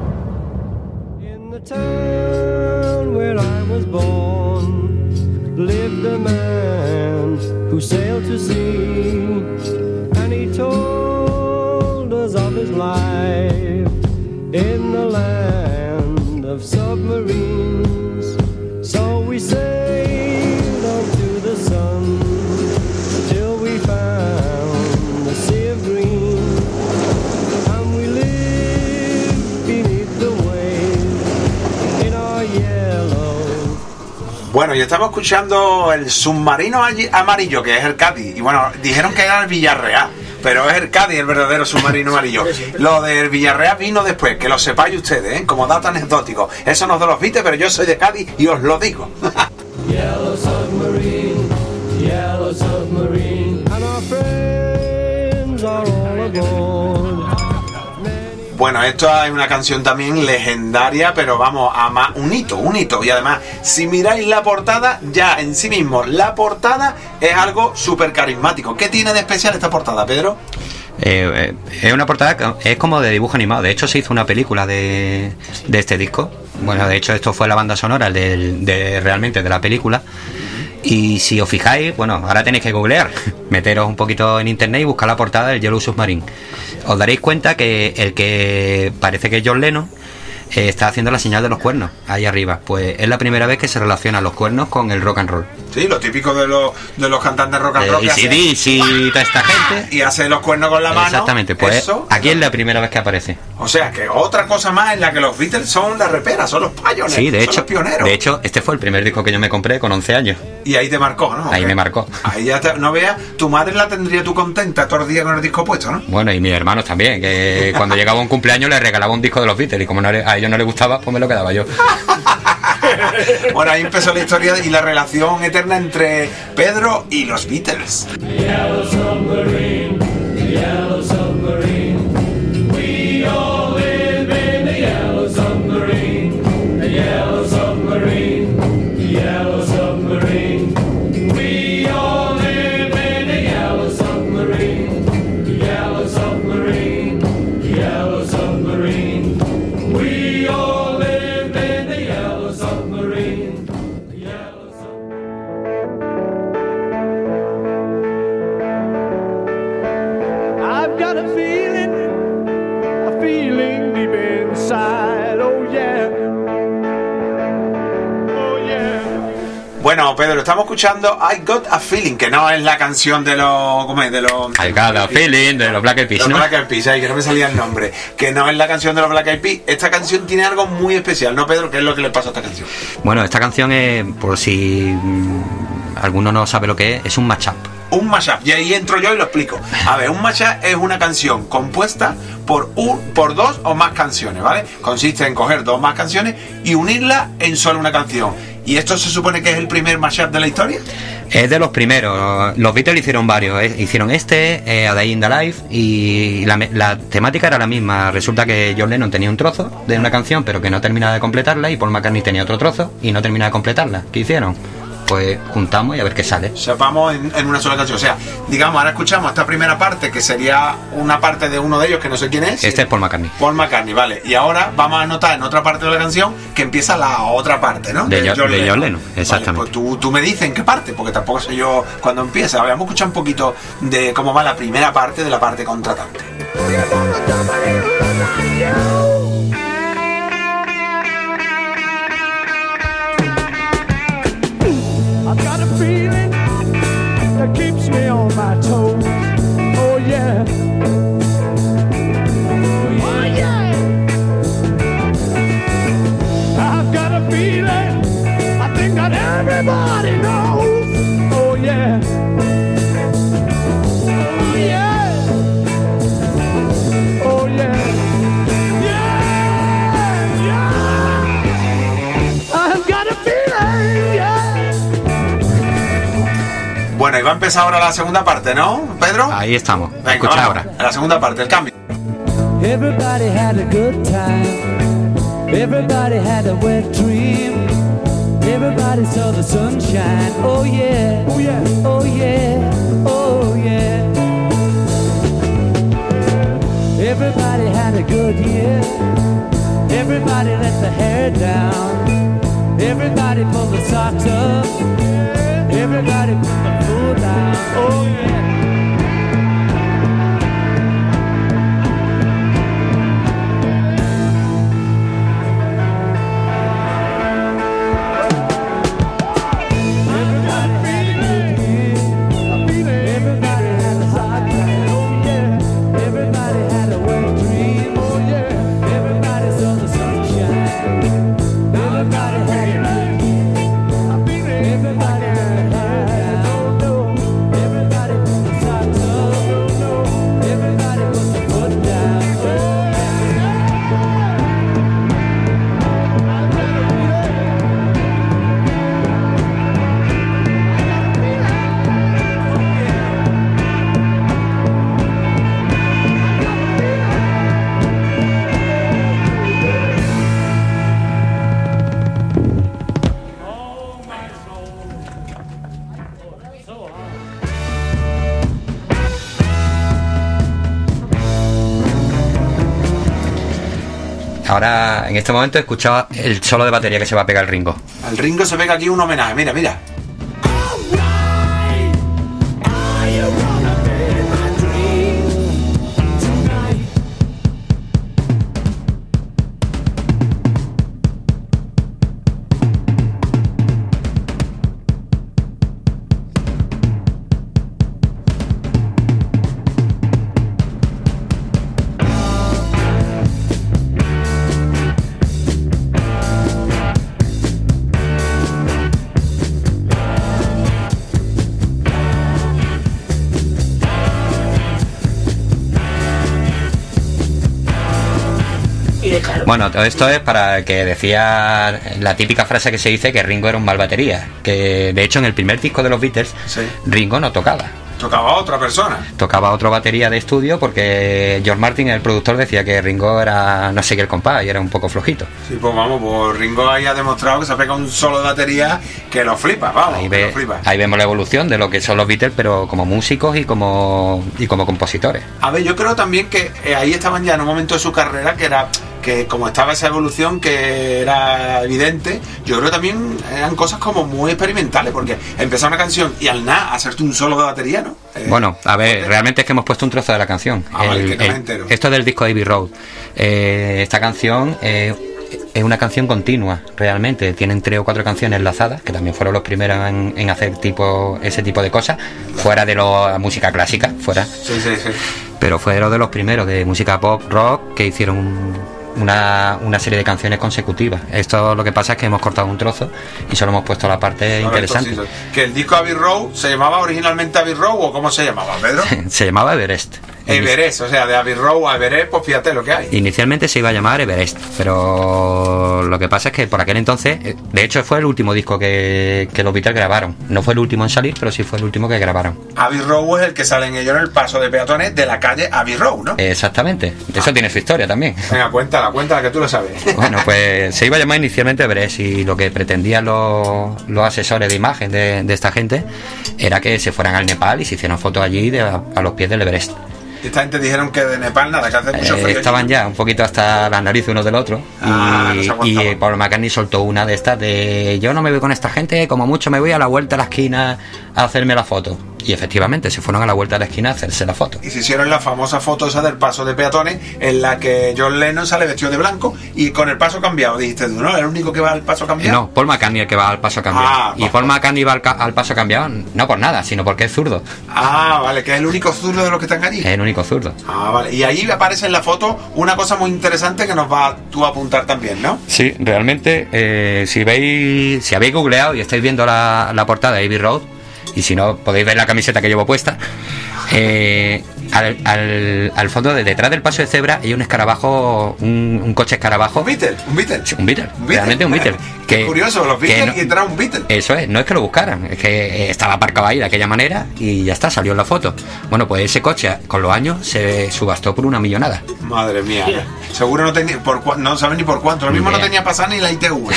In the town where I was born lived a man who sailed to sea, and he told us of his life in the land of submarines. So we sailed on Bueno, y estamos escuchando el submarino amarillo, que es el Cádiz. Y bueno, dijeron que era el Villarreal, pero es el Cádiz el verdadero submarino amarillo. Lo del Villarreal vino después, que lo sepáis ustedes, ¿eh? Como dato anecdótico. Eso no os los viste, pero yo soy de Cádiz y os lo digo. Yellow submarine, yellow submarine, and our friends are all aboard. Bueno, esto es una canción también legendaria, pero vamos, a más, un hito, un hito. Y además, si miráis la portada, ya en sí mismo, la portada es algo súper carismático. ¿Qué tiene de especial esta portada, Pedro? Eh, eh, es una portada, es como de dibujo animado. De hecho, se hizo una película de, de este disco. Bueno, de hecho, esto fue la banda sonora de, de realmente de la película. Y si os fijáis, bueno, ahora tenéis que googlear, meteros un poquito en internet y buscar la portada del Yellow Submarine. Os daréis cuenta que el que parece que es John Lennon eh, está haciendo la señal de los cuernos ahí arriba. Pues es la primera vez que se relaciona los cuernos con el rock and roll. Sí, lo típico de los, de los cantantes rock and roll. Y sí, sí, toda esta gente. Y hace los cuernos con la mano. Exactamente, pues eso, aquí es la primera vez que aparece. O sea, que otra cosa más en la que los Beatles son la repera, son los pioneros. Sí, de son hecho, los pioneros. De hecho, este fue el primer disco que yo me compré con once años. Y ahí te marcó, ¿no? Ahí me marcó. Ahí ya te, no veas, tu madre la tendría tú contenta todos los días con el disco puesto, ¿no? Bueno, y mis hermanos también, que cuando llegaba un cumpleaños les regalaba un disco de los Beatles y como no, a ellos no les gustaba, pues me lo quedaba yo. Bueno, ahí empezó la historia y la relación eterna entre Pedro y los Beatles. Yellow submarine, yellow submarine, we all live in the yellow submarine, the yellow submarine, the yellow submarine, we all live in the yellow submarine, the yellow submarine, the yellow submarine, we all live in the yellow submarine, the yellow submarine. I've got a feeling, a feeling deep inside, oh yeah, oh yeah. Bueno, Pedro, estamos escuchando I Got a Feeling, que no es la canción de los... ¿Cómo es? De los... I Got a Feeling, de los Black Eyed Peas, Los ¿no? Black Eyed Peas, ahí que no me salía el nombre. Que no es la canción de los Black Eyed Peas. Esta canción tiene algo muy especial, ¿no, Pedro? ¿Qué es lo que le pasa a esta canción? Bueno, esta canción es, por si mm, alguno no sabe lo que es, es un mashup. Un mashup, y ahí entro yo y lo explico. A ver, un mashup es una canción compuesta por un, por dos o más canciones, ¿vale? Consiste en coger dos o más canciones y unirlas en solo una canción. ¿Y esto se supone que es el primer mashup de la historia? Es de los primeros. Los Beatles hicieron varios. ¿eh? Hicieron este, eh, A Day in the Life, y la, la temática era la misma. Resulta que John Lennon tenía un trozo de una canción, pero que no terminaba de completarla, y Paul McCartney tenía otro trozo y no terminaba de completarla. ¿Qué hicieron? Pues juntamos y a ver qué sale. Sepamos en, en una sola canción. O sea, digamos, ahora escuchamos esta primera parte, que sería una parte de uno de ellos, que no sé quién es. Este es Paul McCartney. Paul McCartney, vale. Y ahora vamos a notar en otra parte de la canción que empieza la otra parte, ¿no? De, de, John, de John Lennon, exactamente. Vale, pues tú, tú me dices en qué parte, porque tampoco sé yo cuándo empieza. Vamos a escuchar un poquito de cómo va la primera parte de la parte contratante. I've got a feeling that keeps me on my toes. Oh yeah. Oh yeah. I've got a feeling, I think that everybody knows. Oh yeah. Oh yeah. Oh yeah. Yeah, yeah. I've got a feeling, yeah. Bueno, y va a empezar ahora la segunda parte, ¿no, Pedro? Ahí estamos. Venga, Escucha vamos, ahora. a la segunda parte, el cambio. Everybody had a good time. Everybody had a wet dream. Everybody saw the sunshine. Oh yeah. Oh yeah. Oh yeah. Oh yeah. Everybody had a good year. Everybody let the hair down. Everybody pulled the socks up. Everybody put the food down. Oh yeah. Everybody Ahora, en este momento, he escuchado el solo de batería que se va a pegar el Ringo. Al Ringo se pega aquí un homenaje, mira, mira. Bueno, todo esto es para que decía la típica frase que se dice que Ringo era un mal batería, que de hecho en el primer disco de los Beatles, sí, Ringo no tocaba. Tocaba a otra persona. Tocaba otra batería de estudio porque George Martin, el productor, decía que Ringo era no sé qué el compás y era un poco flojito. Sí, pues vamos, pues Ringo ahí ha demostrado que se pega un solo de batería que lo flipa, vamos, ahí, que ve, lo flipa. Ahí vemos la evolución de lo que son los Beatles, pero como músicos y como y como compositores. A ver, yo creo también que eh, ahí estaban ya en un momento de su carrera que era que como estaba esa evolución que era evidente, yo creo que también eran cosas como muy experimentales, porque empezar una canción y al nada hacerte un solo de batería, ¿no? Eh, bueno, a ver, realmente es que hemos puesto un trozo de la canción. Ah, el, vale, que no el, entero. Esto es del disco Abbey Road. Eh, esta canción eh, es una canción continua, realmente. Tienen tres o cuatro canciones enlazadas, que también fueron los primeros en, en hacer tipo ese tipo de cosas, fuera de la música clásica, fuera. Sí, sí, sí. Pero fueron de los primeros de música pop, rock, que hicieron un... Una, una serie de canciones consecutivas. Esto lo que pasa es que hemos cortado un trozo y solo hemos puesto la parte interesante. Sí, que el disco Abbey Road se llamaba originalmente Abbey Road, o ¿cómo se llamaba, Pedro? Se llamaba Everest. Everest, o sea, de Abbey Road a Everest, pues fíjate lo que hay. Inicialmente se iba a llamar Everest, pero lo que pasa es que por aquel entonces, de hecho fue el último disco que, que los Beatles grabaron. No fue el último en salir, pero sí fue el último que grabaron. Abbey Road es el que salen ellos en el paso de peatones de la calle Abbey Road, ¿no? Exactamente, eso ah. tiene su historia también. Venga, cuéntala, cuéntala, que tú lo sabes. Bueno, pues se iba a llamar inicialmente Everest y lo que pretendían los, los asesores de imagen de, de esta gente era que se fueran al Nepal y se hicieran fotos allí de, a, a los pies del Everest. Y esta gente dijeron que de Nepal nada, que hace mucho frío. Eh, estaban allí ya un poquito hasta las narices uno del otro. Ah, y, no y Paul McCartney soltó una de estas de yo no me voy con esta gente, como mucho me voy a la vuelta a la esquina a hacerme la foto. Y efectivamente se fueron a la vuelta de la esquina a hacerse la foto. Y se hicieron la famosa foto esa del paso de peatones, en la que John Lennon sale vestido de blanco y con el paso cambiado. Dijiste tú, ¿no? ¿El único que va al paso cambiado? No, Paul McCartney el que va al paso cambiado. Ah, y Paul McCartney va al, al paso cambiado no por nada, sino porque es zurdo. Ah, vale, que es el único zurdo de los que están allí. Es el único zurdo. Ah, vale. Y ahí aparece en la foto una cosa muy interesante que nos va tú a apuntar también, ¿no? Sí, realmente, eh, si veis, si habéis googleado y estáis viendo la, la portada de Abbey Road, y si no podéis ver la camiseta que llevo puesta, eh, al, al, al fondo de detrás del paso de cebra hay un escarabajo, un, un coche escarabajo. ¿Un Beatle? ¿Un Beatle? Sí, un Beatle, un Beatle. Realmente un Beatle. Qué curioso, los Beatles no, y entraba un Beatle. Eso es, no es que lo buscaran, es que estaba aparcado ahí de aquella manera y ya está, salió en la foto. Bueno, pues ese coche con los años se subastó por una millonada. Madre mía, yeah. Seguro no tenía, por, no saben ni por cuánto, lo mismo yeah. No tenía pasar ni la I T V.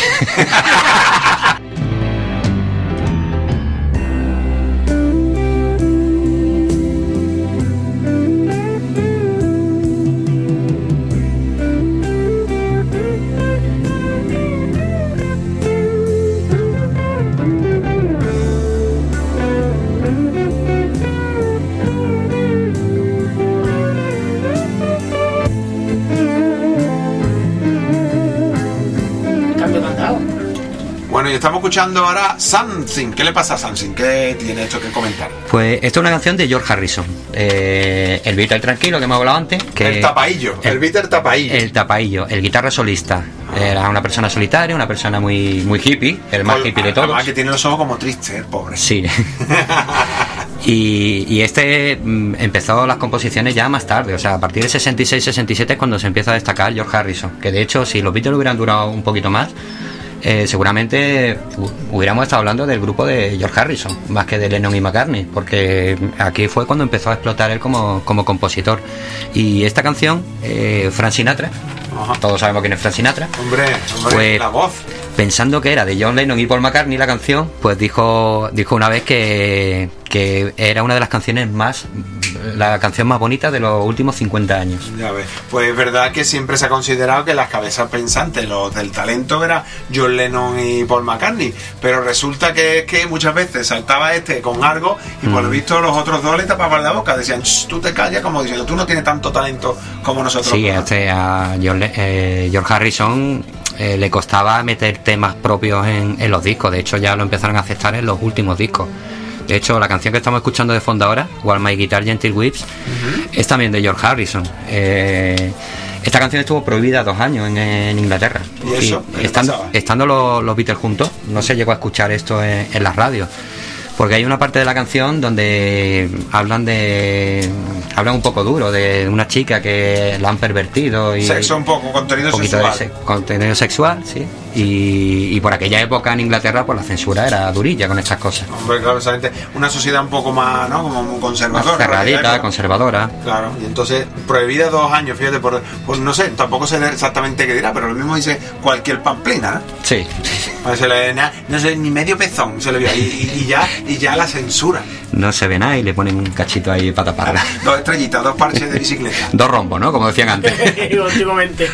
Estamos escuchando ahora Something. ¿Qué le pasa a Something? ¿Qué tiene esto que comentar? Pues esto es una canción de George Harrison, eh, el Beatle tranquilo que hemos hablado antes, que el tapaillo, el, el Beatle tapaillo, el tapaillo, el guitarra solista. Ah. Era una persona solitaria, una persona muy muy hippie, el más Col, hippie de todos. Además que tiene los ojos como tristes, el pobre. Sí. Y, y este mm, empezó las composiciones ya más tarde, o sea, a partir de sesenta y seis sesenta y siete es cuando se empieza a destacar George Harrison, que de hecho si los Beatles hubieran durado un poquito más, Eh, seguramente hubiéramos estado hablando del grupo de George Harrison más que de Lennon y McCartney, porque aquí fue cuando empezó a explotar él como, como compositor. Y esta canción, eh, Frank Sinatra, ajá, todos sabemos quién es Frank Sinatra, hombre, hombre pues, la voz, pensando que era de John Lennon y Paul McCartney la canción, pues dijo dijo una vez que, que era una de las canciones más la canción más bonita de los últimos cincuenta años. Ya ves, pues es verdad que siempre se ha considerado que las cabezas pensantes, los del talento, era John Lennon y Paul McCartney, pero resulta que, que muchas veces saltaba este con algo y por lo visto los otros dos le tapaban la boca, decían, tú te callas, como diciendo, tú no tienes tanto talento como nosotros. Sí, este, a John, eh, George Harrison eh, le costaba meter temas propios en, en los discos, de hecho ya lo empezaron a aceptar en los últimos discos. De hecho, la canción que estamos escuchando de fondo ahora, While My Guitar Gently Weeps, uh-huh. es también de George Harrison. Eh, esta canción estuvo prohibida dos años en, en Inglaterra. ¿Y eso? Y estando, estando los, los Beatles juntos, no se llegó a escuchar esto en, en las radios. Porque hay una parte de la canción donde hablan de hablan un poco duro de una chica que la han pervertido y sexo un poco, contenido un sexual de se, contenido sexual, sí, y, y por aquella época en Inglaterra pues la censura era durilla con estas cosas. Hombre, claro, una sociedad un poco más, ¿no? Como muy conservadora, más cerradita, conservadora. Claro, y entonces prohibida dos años, fíjate, por, pues no sé, tampoco sé exactamente qué dirá, pero lo mismo dice cualquier pamplina, ¿no? Sí. No, se le, no sé, ni medio pezón se le vio, y, y, y ya y ya la censura. No se ve nada y le ponen un cachito ahí para taparla. Dos estrellitas, dos parches de bicicleta. Dos rombos, ¿no? Como decían antes. Últimamente.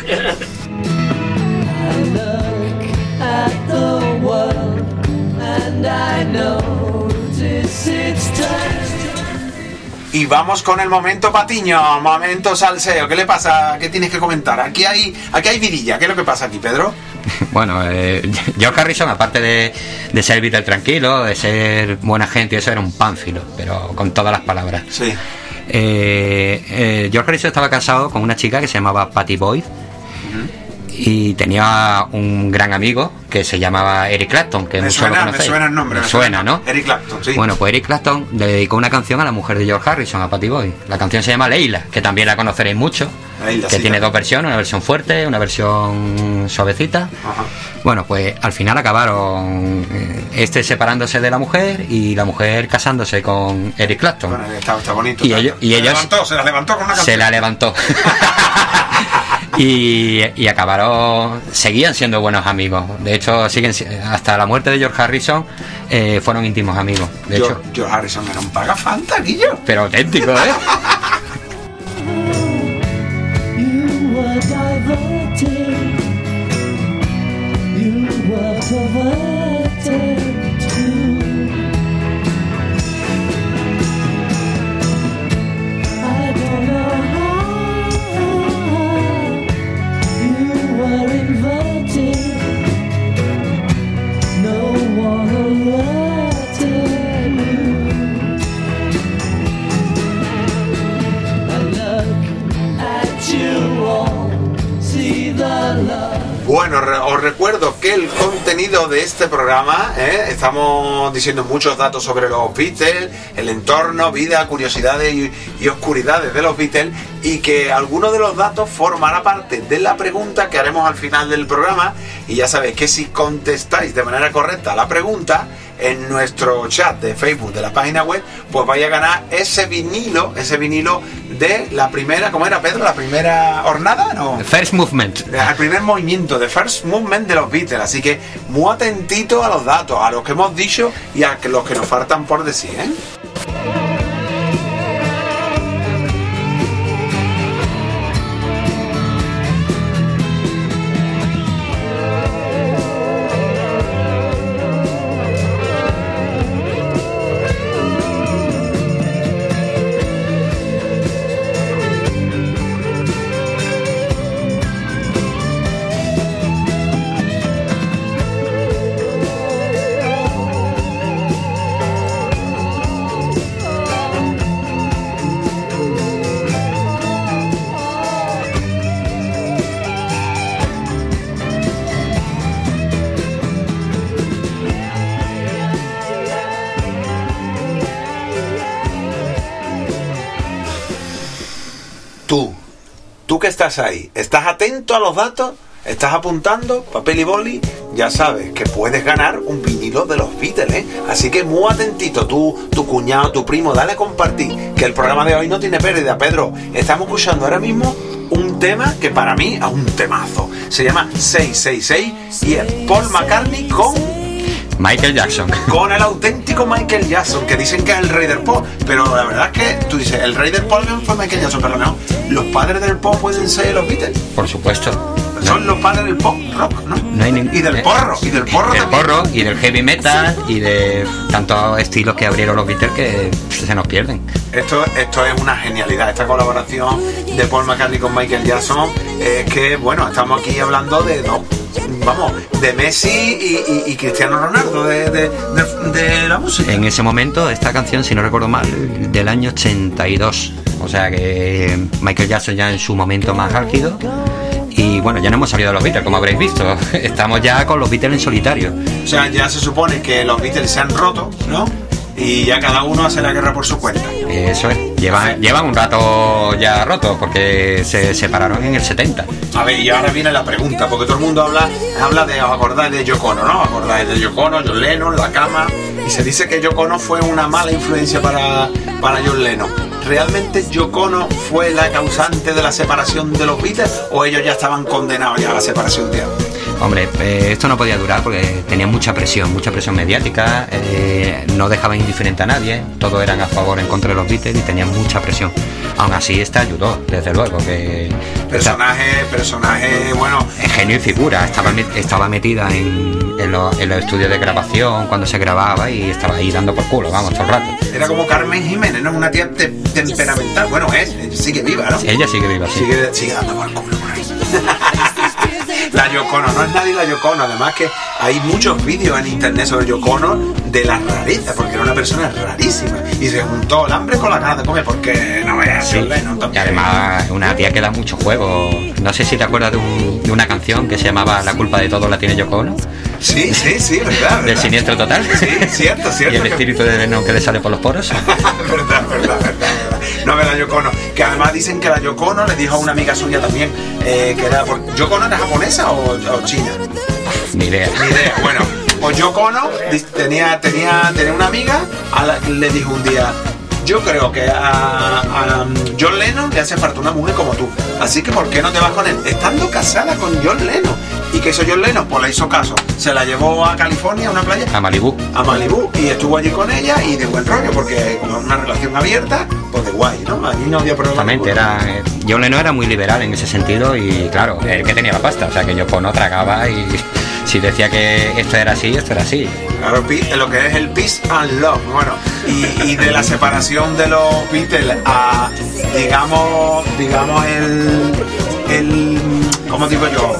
Y vamos con el momento patiño, momento salseo. ¿Qué le pasa? ¿Qué tienes que comentar? Aquí hay, aquí hay vidilla. ¿Qué es lo que pasa aquí, Pedro? Bueno, eh, George Harrison, aparte de, de ser Beatle tranquilo, de ser buena gente, eso era un pánfilo, pero con todas las palabras. Sí. Eh, eh, George Harrison estaba casado con una chica que se llamaba Pattie Boyd. Uh-huh. Y tenía un gran amigo que se llamaba Eric Clapton, que me suena, me suena el nombre, me, me suena, suena, ¿no? Eric Clapton, sí. Bueno, pues Eric Clapton le dedicó una canción a la mujer de George Harrison, a Pattie Boyd. La canción se llama Leila, que también la conoceréis mucho, Leila, que sí, tiene también dos versiones, una versión fuerte, una versión suavecita. Ajá. Bueno, pues al final acabaron este separándose de la mujer y la mujer casándose con Eric Clapton. Bueno, está, está bonito. Y, ellos, y se ellos levantó, se la levantó con una canción. Se la levantó. Y, y acabaron, seguían siendo buenos amigos. De hecho, siguen hasta la muerte de George Harrison, eh, fueron íntimos amigos. De George, hecho, George Harrison era un pagafanta, Guillo. Pero auténtico, ¿eh? You were diverted. You were perverted too. I don't know how. You were inverted. No one alerted you. I look at you all, see the love. Bueno, os recuerdo que el contenido de este programa, ¿eh? estamos diciendo muchos datos sobre los Beatles, el entorno, vida, curiosidades y, y oscuridades de los Beatles, y que algunos de los datos formará parte de la pregunta que haremos al final del programa. Y ya sabéis que si contestáis de manera correcta la pregunta en nuestro chat de Facebook de la página web, pues vais a ganar ese vinilo, ese vinilo de la primera, ¿cómo era, Pedro? La primera hornada, ¿no? The First Movement. El primer movimiento, The First Movement de los Beatles. Así que muy atentito a los datos, a los que hemos dicho y a los que nos faltan por decir, ¿eh? Tú, tú que estás ahí, ¿estás atento a los datos? ¿Estás apuntando? Papel y boli. Ya sabes que puedes ganar un vinilo de los Beatles, ¿eh? Así que muy atentito, tú, tu cuñado, tu primo, dale a compartir, que el programa de hoy no tiene pérdida, Pedro. Estamos escuchando ahora mismo un tema que para mí es un temazo. Se llama seiscientos sesenta y seis y es Paul McCartney con Michael Jackson. Con el auténtico Michael Jackson, que dicen que es el rey del pop, pero la verdad es que tú dices, el rey del pop fue Michael Jackson, pero no, los padres del pop pueden ser los Beatles. Por supuesto. Son los padres del pop rock, ¿no? No hay ni... Y del porro, y del porro del también. porro, y del heavy metal, y de tantos estilos que abrieron los Beatles que se nos pierden. Esto, esto es una genialidad, esta colaboración de Paul McCartney con Michael Jackson, es que, bueno, estamos aquí hablando de dos, vamos, de Messi y, y, y Cristiano Ronaldo de, de, de, de la música. En ese momento, esta canción, si no recuerdo mal, del año ochenta y dos, o sea que Michael Jackson ya en su momento más álgido. Y bueno, ya no hemos salido de los Beatles, como habréis visto. Estamos ya con los Beatles en solitario. O sea, ya se supone que los Beatles se han roto, ¿no? Y ya cada uno hace la guerra por su cuenta. Eso es. Llevan, llevan un rato ya rotos porque se separaron en el setenta. A ver, y ahora viene la pregunta, porque todo el mundo habla, habla de, os acordáis de Yoko Ono, ¿no? Acordáis de Yoko Ono, John Lennon, la cama. Y se dice que Yoko Ono fue una mala influencia para, para John Lennon. ¿Realmente Yoko Ono fue la causante de la separación de los Beatles o ellos ya estaban condenados ya a la separación de antes? Hombre, eh, esto no podía durar porque tenían mucha presión, mucha presión mediática, eh, no dejaban indiferente a nadie, todos eran a favor en contra de los Beatles y tenían mucha presión. Aún así, esta ayudó, desde luego, que... Personaje, personaje, bueno... Genio y figura, estaba, estaba metida en, en, los, en los estudios de grabación cuando se grababa y estaba ahí dando por culo, vamos, todo el rato. Era como Carmen Jiménez, ¿no? Una tía te, temperamental, bueno, es, sigue viva, ¿no? Ella sigue viva, sí. Sigue, sigue dando por culo por ahí. La Yoko Ono, no es nadie la Yoko Ono, además que hay muchos vídeos en internet sobre Yoko Ono de la rareza, porque era una persona rarísima y se juntó el hambre con la ganas de comer, porque no veas, sí. Y además una tía que da mucho juego. No sé si te acuerdas de, un, de una canción que se llamaba La culpa de todo la tiene Yoko Ono. Sí, sí, sí, verdad, verdad. Del siniestro total. Sí, cierto, cierto. Y el espíritu de veneno que le sale por los poros. verdad, verdad, verdad, verdad. No ve la Yoko Ono, que además dicen que la Yoko Ono le dijo a una amiga suya también, eh, que era por... ¿Yoko Ono era japonesa o, o china? Ni idea. Ni idea, bueno. O Yoko Ono tenía, tenía, tenía una amiga a la que le dijo un día, yo creo que a, a John Lennon le hace falta una mujer como tú, así que ¿por qué no te vas con él? Estando casada con John Lennon. ¿Y qué hizo John Lennon? Pues le hizo caso. Se la llevó a California, a una playa. A Malibú. A Malibú. Y estuvo allí con ella y de buen rollo, porque como una relación abierta, pues de guay, ¿no? Allí no había problema. Exactamente, era... Eh, John Lennon era muy liberal en ese sentido y claro, el que tenía la pasta. O sea, que Yoko no tragaba y... Si decía que esto era así, esto era así. Claro, lo que es el peace and love. Bueno, y, y de la separación de los Beatles a, digamos, digamos el, el, ¿cómo digo yo?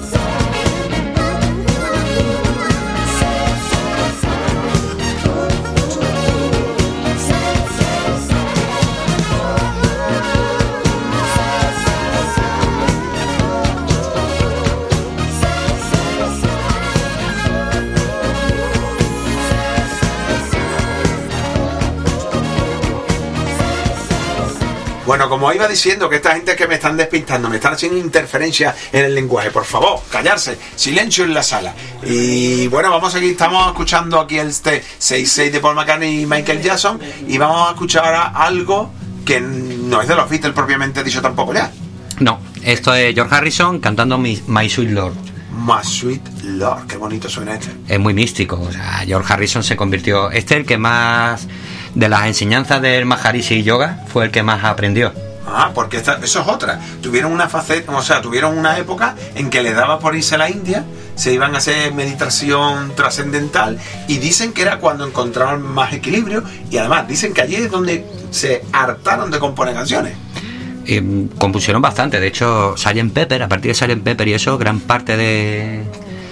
Bueno, como iba diciendo, que esta gente que me están despistando, me están haciendo interferencia en el lenguaje, por favor, callarse, silencio en la sala. Y bueno, vamos a seguir, estamos escuchando aquí el este seis seis de Paul McCartney y Michael Jackson, y vamos a escuchar ahora algo que no es de los Beatles propiamente dicho tampoco ya. No, esto es George Harrison cantando My, My Sweet Lord. My Sweet Lord, qué bonito suena este. Es muy místico, o sea, George Harrison se convirtió, este es el que más... De las enseñanzas del Maharishi y Yoga fue el que más aprendió. Ah, porque esta, eso es otra. Tuvieron una faceta, o sea, tuvieron una época en que les daba por irse a la India, se iban a hacer meditación trascendental y dicen que era cuando encontraron más equilibrio y además dicen que allí es donde se hartaron de componer canciones. Y compusieron bastante, de hecho, sergeant Pepper, a partir de sergeant Pepper y eso, gran parte de...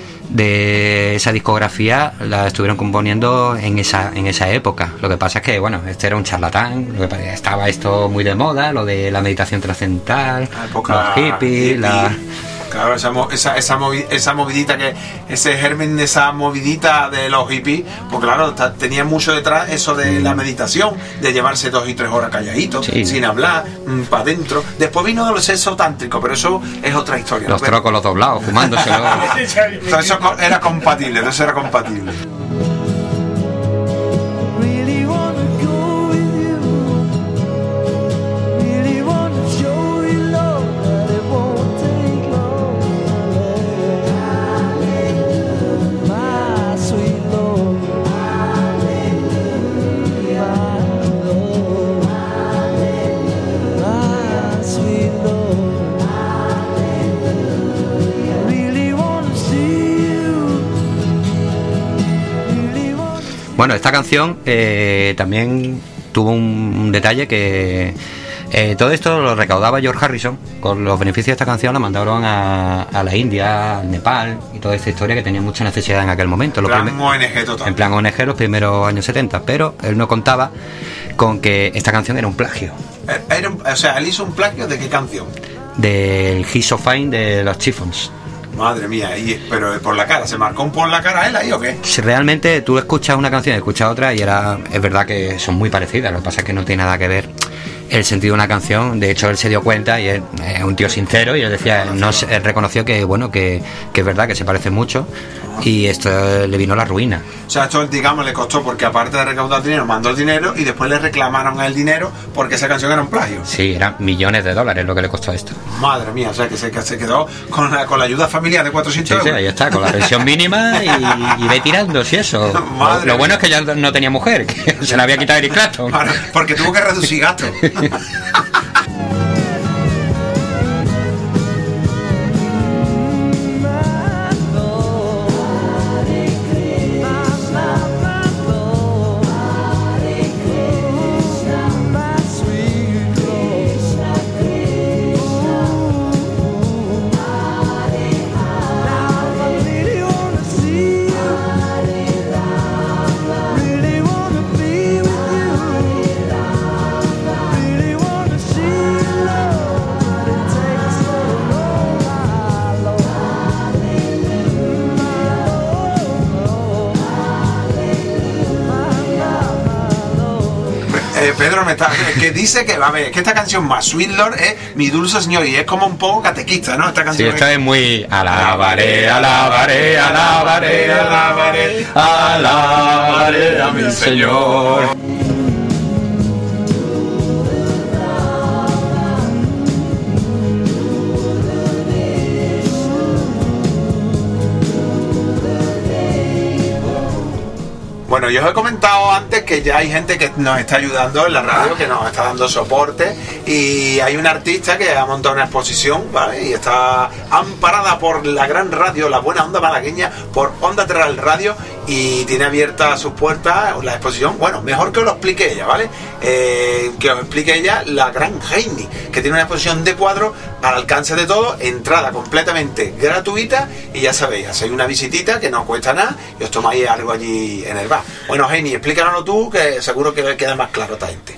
de esa discografía la estuvieron componiendo en esa en esa época. Lo que pasa es que, bueno, este era un charlatán, lo que estaba esto muy de moda, lo de la meditación trascendental, la época los hippies, hippie. la... Claro, esa, esa, esa, movi, esa movidita, que ese germen de esa movidita de los hippies, pues claro, ta, tenía mucho detrás eso de la meditación, de llevarse dos y tres horas calladitos, sí, sin hablar, mmm, para adentro. Después vino el sexo tántrico, pero eso es otra historia. Los ¿no? trocos, los doblados, fumándoselo. Todo eso era compatible, todo eso era compatible. Sweet Lord. Bueno, esta canción eh, también tuvo un, un detalle que eh, todo esto lo recaudaba George Harrison. Con los beneficios de esta canción la mandaron a, a la India, al Nepal y toda esta historia que tenía mucha necesidad en aquel momento. En plan primer, O N G total. En plan O N G los primeros años setenta, pero él no contaba con que esta canción era un plagio. Era, o sea, él hizo un plagio de qué canción? Del He's So Fine de los Chiffons. Madre mía, y, pero por la cara, ¿se marcó un por la cara él ahí o qué? Si realmente tú escuchas una canción y escuchas otra y era, es verdad que son muy parecidas, lo que pasa es que no tiene nada que ver el sentido de una canción. De hecho él se dio cuenta y es, es un tío sincero y él decía, no, él reconoció que bueno, que, que es verdad que se parece mucho y esto le vino la ruina. O sea, esto digamos le costó porque aparte de recaudar dinero mandó el dinero y después le reclamaron el dinero porque esa canción era un plagio. Sí, eran millones de dólares lo que le costó esto. Madre mía, o sea que se, que se quedó con la, con la ayuda familiar de cuatrocientos sí, euros. Sí, ahí está, con la pensión mínima y, y ve tirando, si eso. Madre lo, lo bueno es que ya no tenía mujer, que se la había quitado Eric Clapton. Porque tuvo que reducir gastos. Pedro me está que dice que a ver, que esta canción más Sweet Lord es Mi Dulce Señor y es como un poco catequista, ¿no? Esta canción. Sí, esta es muy alabaré, alabaré, alabaré, alabaré, alabaré a mi Señor. Bueno, yo os he comentado antes que ya hay gente que nos está ayudando en la radio, que nos está dando soporte y hay un artista que ha montado una exposición, ¿vale? Y está amparada por la gran radio, la buena onda malagueña, por Onda Terral Radio y tiene abiertas sus puertas la exposición. Bueno, mejor que os lo explique ella, ¿vale? Eh, que os explique ella la gran Heini, que tiene una exposición de cuadros al alcance de todos, entrada completamente gratuita y ya sabéis, hacéis una visitita que no cuesta nada y os tomáis algo allí en el bar. Bueno, Heini, explícanoslo tú, que seguro que queda más claro a esta gente.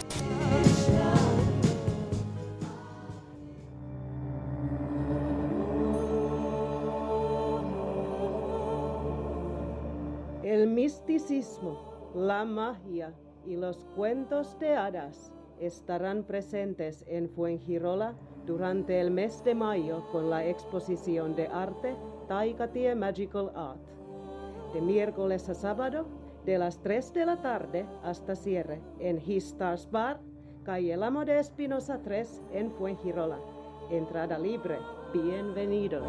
El misticismo, la magia y los cuentos de hadas estarán presentes en Fuengirola durante el mes de mayo con la exposición de arte Taikatie Magical Art. De miércoles a sábado, de las tres de la tarde hasta cierre en His Stars Bar, calle Lamo de Espinosa tres en Fuengirola. Entrada libre. Bienvenidos.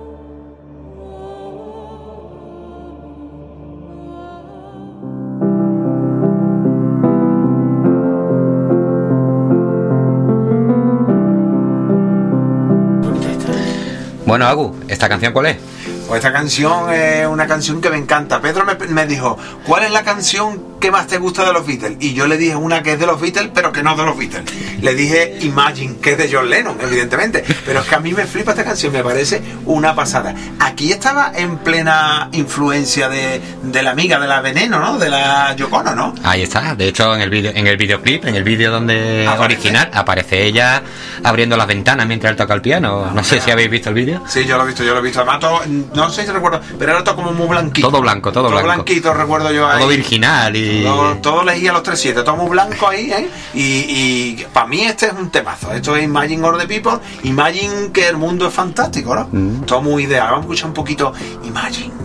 Bueno, Agu, ¿esta canción cuál es? Pues esta canción es una canción que me encanta. Pedro me, me dijo, ¿cuál es la canción que más te gusta de los Beatles? Y yo le dije una que es de los Beatles, pero que no es de los Beatles. Le dije Imagine, que es de John Lennon, evidentemente. Pero es que a mí me flipa esta canción, me parece una pasada. Aquí estaba en plena influencia de, de la amiga de la Veneno, ¿no? De la Yoko Ono, ¿no? Ahí está. De hecho, en el video, en el videoclip, en el vídeo donde ¿Aparece? original, aparece ella abriendo las ventanas mientras él toca el piano. No sé si habéis visto el vídeo. Sí, yo lo he visto, yo lo he visto. Además, todo, no sé si recuerdo, pero era todo como muy blanquito. Todo blanco, todo, todo blanco. blanquito, recuerdo yo ahí. Todo virginal y... Todo, todo leía los tres siete, todo muy blanco ahí, ¿eh? Y, y para mí este es un temazo. Esto es Imagine All the People. Imagine que el mundo es fantástico, ¿no? Mm. Todo muy ideal. Vamos a escuchar un poquito Imagine.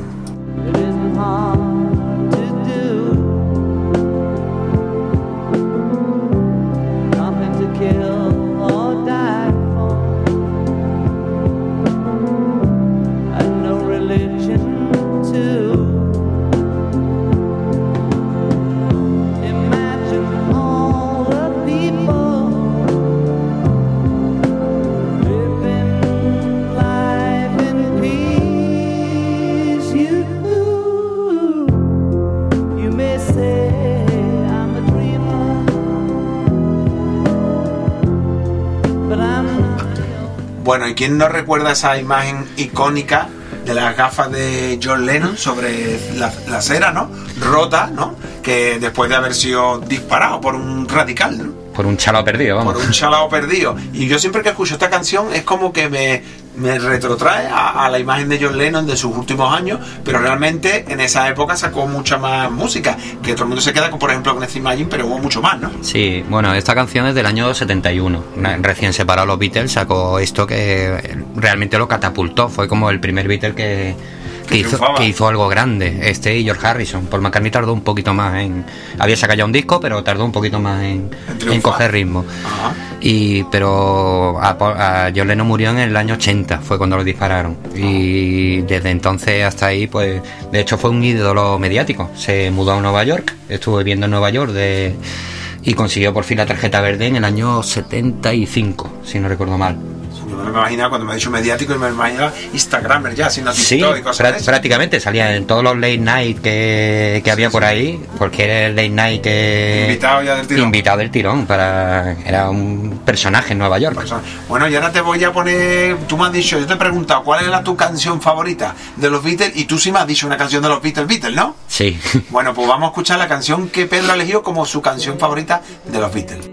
Bueno, ¿y quién no recuerda esa imagen icónica de las gafas de John Lennon sobre la, la acera, ¿no? Rota, ¿no? Que después de haber sido disparado por un radical, ¿no? Por un chalao perdido, vamos. Por un chalao perdido. Y yo siempre que escucho esta canción es como que me, me retrotrae a, a la imagen de John Lennon de sus últimos años, pero realmente en esa época sacó mucha más música, que todo el mundo se queda con, por ejemplo, con este Imagine, pero hubo mucho más, ¿no? Sí, bueno, esta canción es del año setenta y uno. Recién separado los Beatles, sacó esto que realmente lo catapultó. Fue como el primer Beatle que... Que hizo, que hizo algo grande, este y George Harrison. Paul McCartney tardó un poquito más en... Había sacado ya un disco, pero tardó un poquito más en, en coger ritmo. Ajá. Y pero a, a John Lennon murió en el año ochenta, fue cuando lo dispararon. Y desde entonces hasta ahí, pues... De hecho fue un ídolo mediático. Se mudó a Nueva York, estuvo viviendo en Nueva York de, y consiguió por fin la tarjeta verde en el año setenta y cinco, si no recuerdo mal. Yo me lo imaginaba, cuando me ha dicho mediático, y me imaginaba Instagramer ya, haciendo TikTok sí, y cosas pr- prácticamente salía en todos los late night que, que había sí, por sí. ahí, porque era el late night que invitado ya del tirón, invitado del tirón para, era un personaje en Nueva York. Bueno, y ahora te voy a poner, tú me has dicho, yo te he preguntado cuál era tu canción favorita de los Beatles, y tú sí me has dicho una canción de los Beatles, Beatles, ¿no? Sí. Bueno, pues vamos a escuchar la canción que Pedro ha elegido como su canción favorita de los Beatles.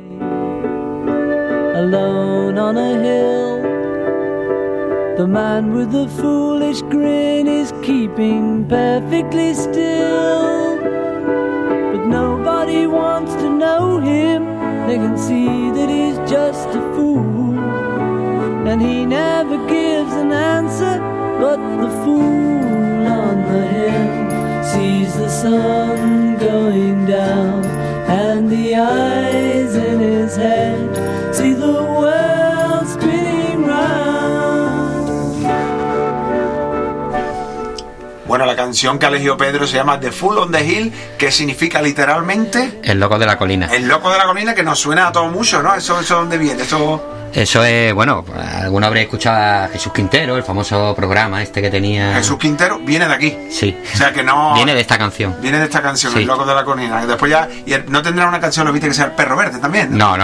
Alone on a hill, the man with the foolish grin is keeping perfectly still. But nobody wants to know him, they can see that he's just a fool. And he never gives an answer, but the fool on the hill sees the sun going down, and the eyes in his head see the world spinning round. Bueno, la canción que ha elegido Pedro se llama The Fool on the Hill, que significa literalmente... El loco de la colina. El loco de la colina, que nos suena a todo mucho, ¿no? ¿Eso, eso dónde viene? Eso... Eso es, bueno, alguno habría escuchado a Jesús Quintero, el famoso programa este que tenía... Jesús Quintero viene de aquí. Sí. O sea que no... Viene de esta canción. Viene de esta canción, sí. El loco de la colina. Después ya... Y el, ¿no tendrá una canción, lo viste, que sea el perro verde también? No, no.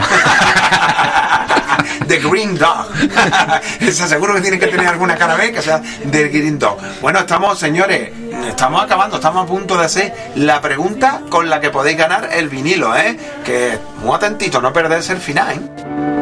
The Green Dog. Seguro que tiene que tener alguna cara B que sea The Green Dog. Bueno, estamos, señores, estamos acabando, estamos a punto de hacer la pregunta con la que podéis ganar el vinilo, ¿eh? Que muy atentito, no perderse el final, ¿eh?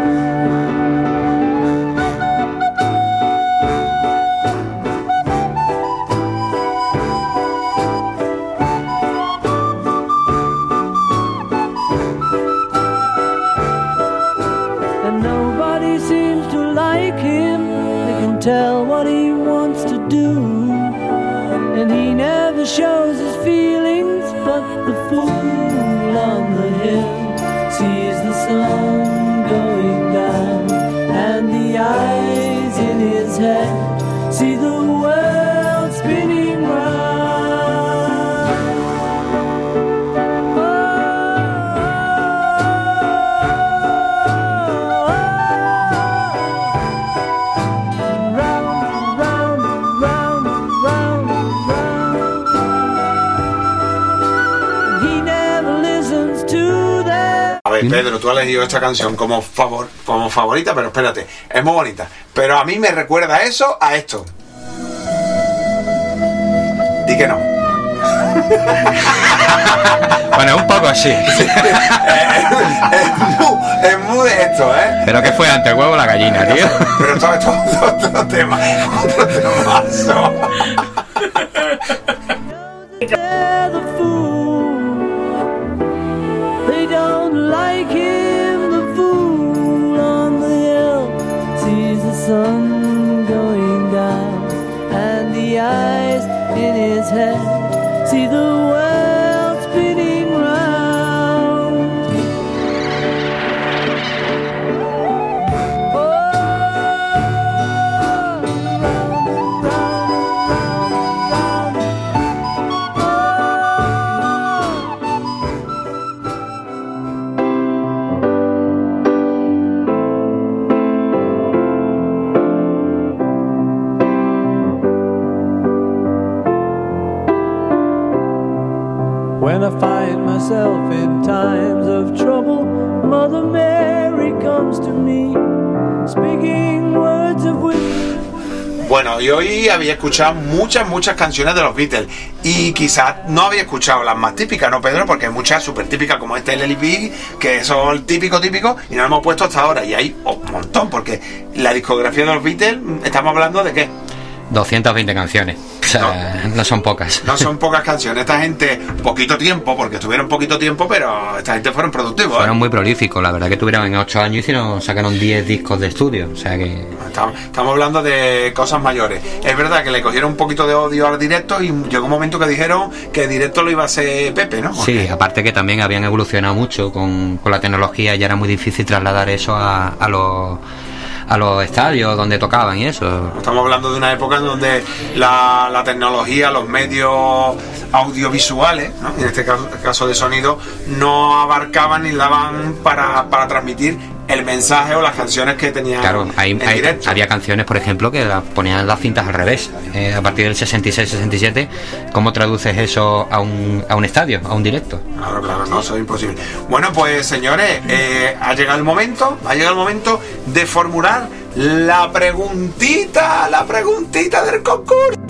Tell what he wants to do, and he never shows his feelings, but the fool on the hill sees the sun going down, and the eyes in his head see the world spinning round. Pedro, tú has elegido esta canción como favor, como favorita, pero espérate, es muy bonita. Pero a mí me recuerda eso a esto. Di que no. Bueno, un poco así. Sí. es, es, muy, es muy de esto, ¿eh? Pero que fue antes el huevo o la gallina, tío. Pero esto es otro, otro tema. Otro temazo. Sun going down, and the eyes in his head see the world spinning round. Oh, round, round, round, When I find myself in times of trouble, Mother Mary comes to me, speaking words of wisdom. Bueno, y hoy había escuchado muchas, muchas canciones de los Beatles y quizás no había escuchado las más típicas, ¿no, Pedro? Porque hay muchas súper típicas como este L L B, que son típicos, típicos, y no lo hemos puesto hasta ahora. Y hay un montón, porque la discografía de los Beatles, ¿estamos hablando de qué? doscientas veinte canciones. O sea, no, no son pocas. No son pocas canciones. Esta gente, poquito tiempo, porque estuvieron poquito tiempo, pero esta gente fueron productivos. Fueron ¿eh? muy prolíficos, la verdad que tuvieron en ocho años y sacaron diez discos de estudio. O sea que. Estamos, estamos hablando de cosas mayores. Es verdad que le cogieron un poquito de odio al directo y llegó un momento que dijeron que el directo lo iba a hacer Pepe, ¿no? Sí, aparte que también habían evolucionado mucho con, con la tecnología, ya era muy difícil trasladar eso a, a los. a los estadios donde tocaban y eso. Estamos hablando de una época en donde la, la tecnología, los medios audiovisuales, ¿no? En este caso, caso de sonido, no abarcaban ni daban para, para transmitir el mensaje o las canciones que tenían. Claro, hay, en hay, directo. había canciones, por ejemplo, que las ponían las cintas al revés. Eh, a partir del sesenta y seis sesenta y siete, ¿cómo traduces eso a un, a un estadio, a un directo? Claro, claro, no, eso es imposible. Bueno, pues señores, eh, ha llegado el momento, ha llegado el momento de formular la preguntita, la preguntita del concurso.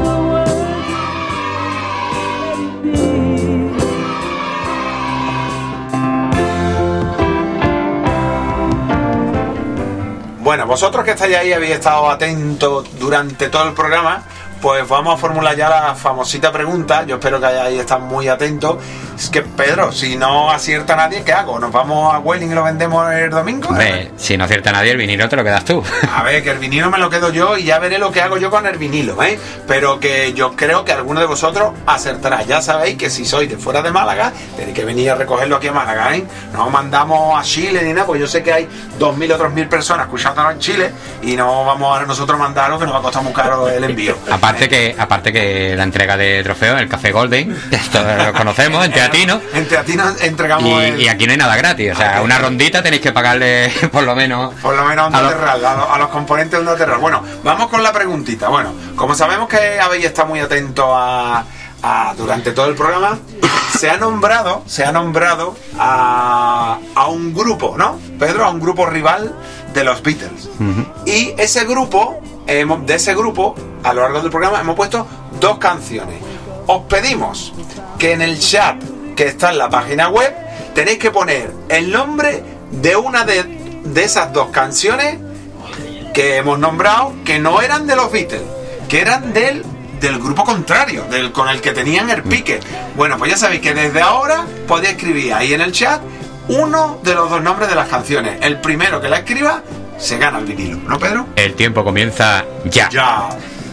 Bueno, vosotros que estáis ahí habéis estado atentos durante todo el programa, pues vamos a formular ya la famosita pregunta. Yo espero que hayáis estado muy atentos. Es que, Pedro, si no acierta nadie, ¿qué hago? ¿Nos vamos a Welling y lo vendemos el domingo? Hombre, si no acierta nadie, el vinilo te lo quedas tú. A ver, que el vinilo me lo quedo yo y ya veré lo que hago yo con el vinilo, ¿eh? Pero que yo creo que alguno de vosotros acertará. Ya sabéis que si sois de fuera de Málaga, tenéis que venir a recogerlo aquí a Málaga, ¿eh? No mandamos a Chile ni nada, pues yo sé que hay dos mil o tres mil personas escuchándolo en Chile y no vamos a nosotros mandarlo, que nos va a costar muy caro el envío. Aparte que aparte que la entrega de trofeos, el Café Golden, esto lo conocemos, en Teatino. En Teatino entregamos y, el... y aquí no hay nada gratis, o sea, una rondita tenéis que pagarle por lo menos... Por lo menos a, a, Terral, a, los, a los componentes de Onda Terral. Bueno, vamos con la preguntita. Bueno, como sabemos que habéis estado muy atentos a, a durante todo el programa, se ha nombrado, se ha nombrado a, a un grupo, ¿no? Pedro, a un grupo rival de los Beatles. Uh-huh. Y ese grupo, hemos, de ese grupo, a lo largo del programa hemos puesto dos canciones. Os pedimos que en el chat que está en la página web tenéis que poner el nombre de una de, de esas dos canciones que hemos nombrado, que no eran de los Beatles, que eran del, del grupo contrario, del con el que tenían el pique. Bueno, pues ya sabéis que desde ahora podéis escribir ahí en el chat uno de los dos nombres de las canciones. El primero que la escriba se gana el vinilo, ¿no, Pedro? El tiempo comienza ya. Ya.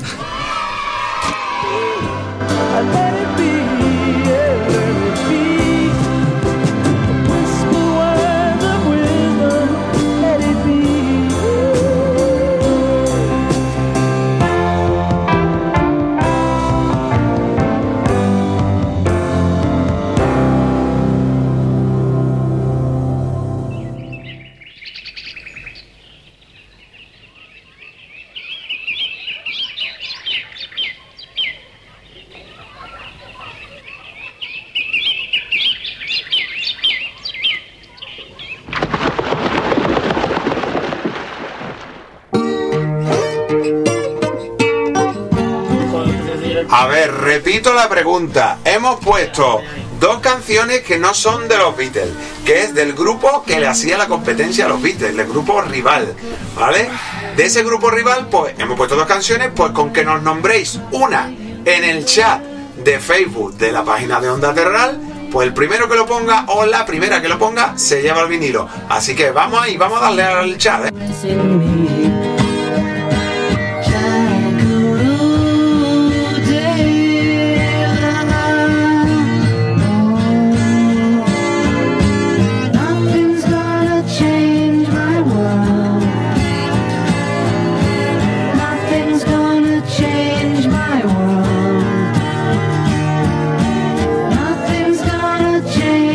A ver, repito la pregunta. Hemos puesto dos canciones que no son de los Beatles, que es del grupo que le hacía la competencia a los Beatles, del grupo rival, ¿vale? De ese grupo rival, pues hemos puesto dos canciones, pues con que nos nombréis una en el chat de Facebook de la página de Onda Terral, pues el primero que lo ponga o la primera que lo ponga se lleva el vinilo. Así que vamos ahí, vamos a darle al chat, ¿eh?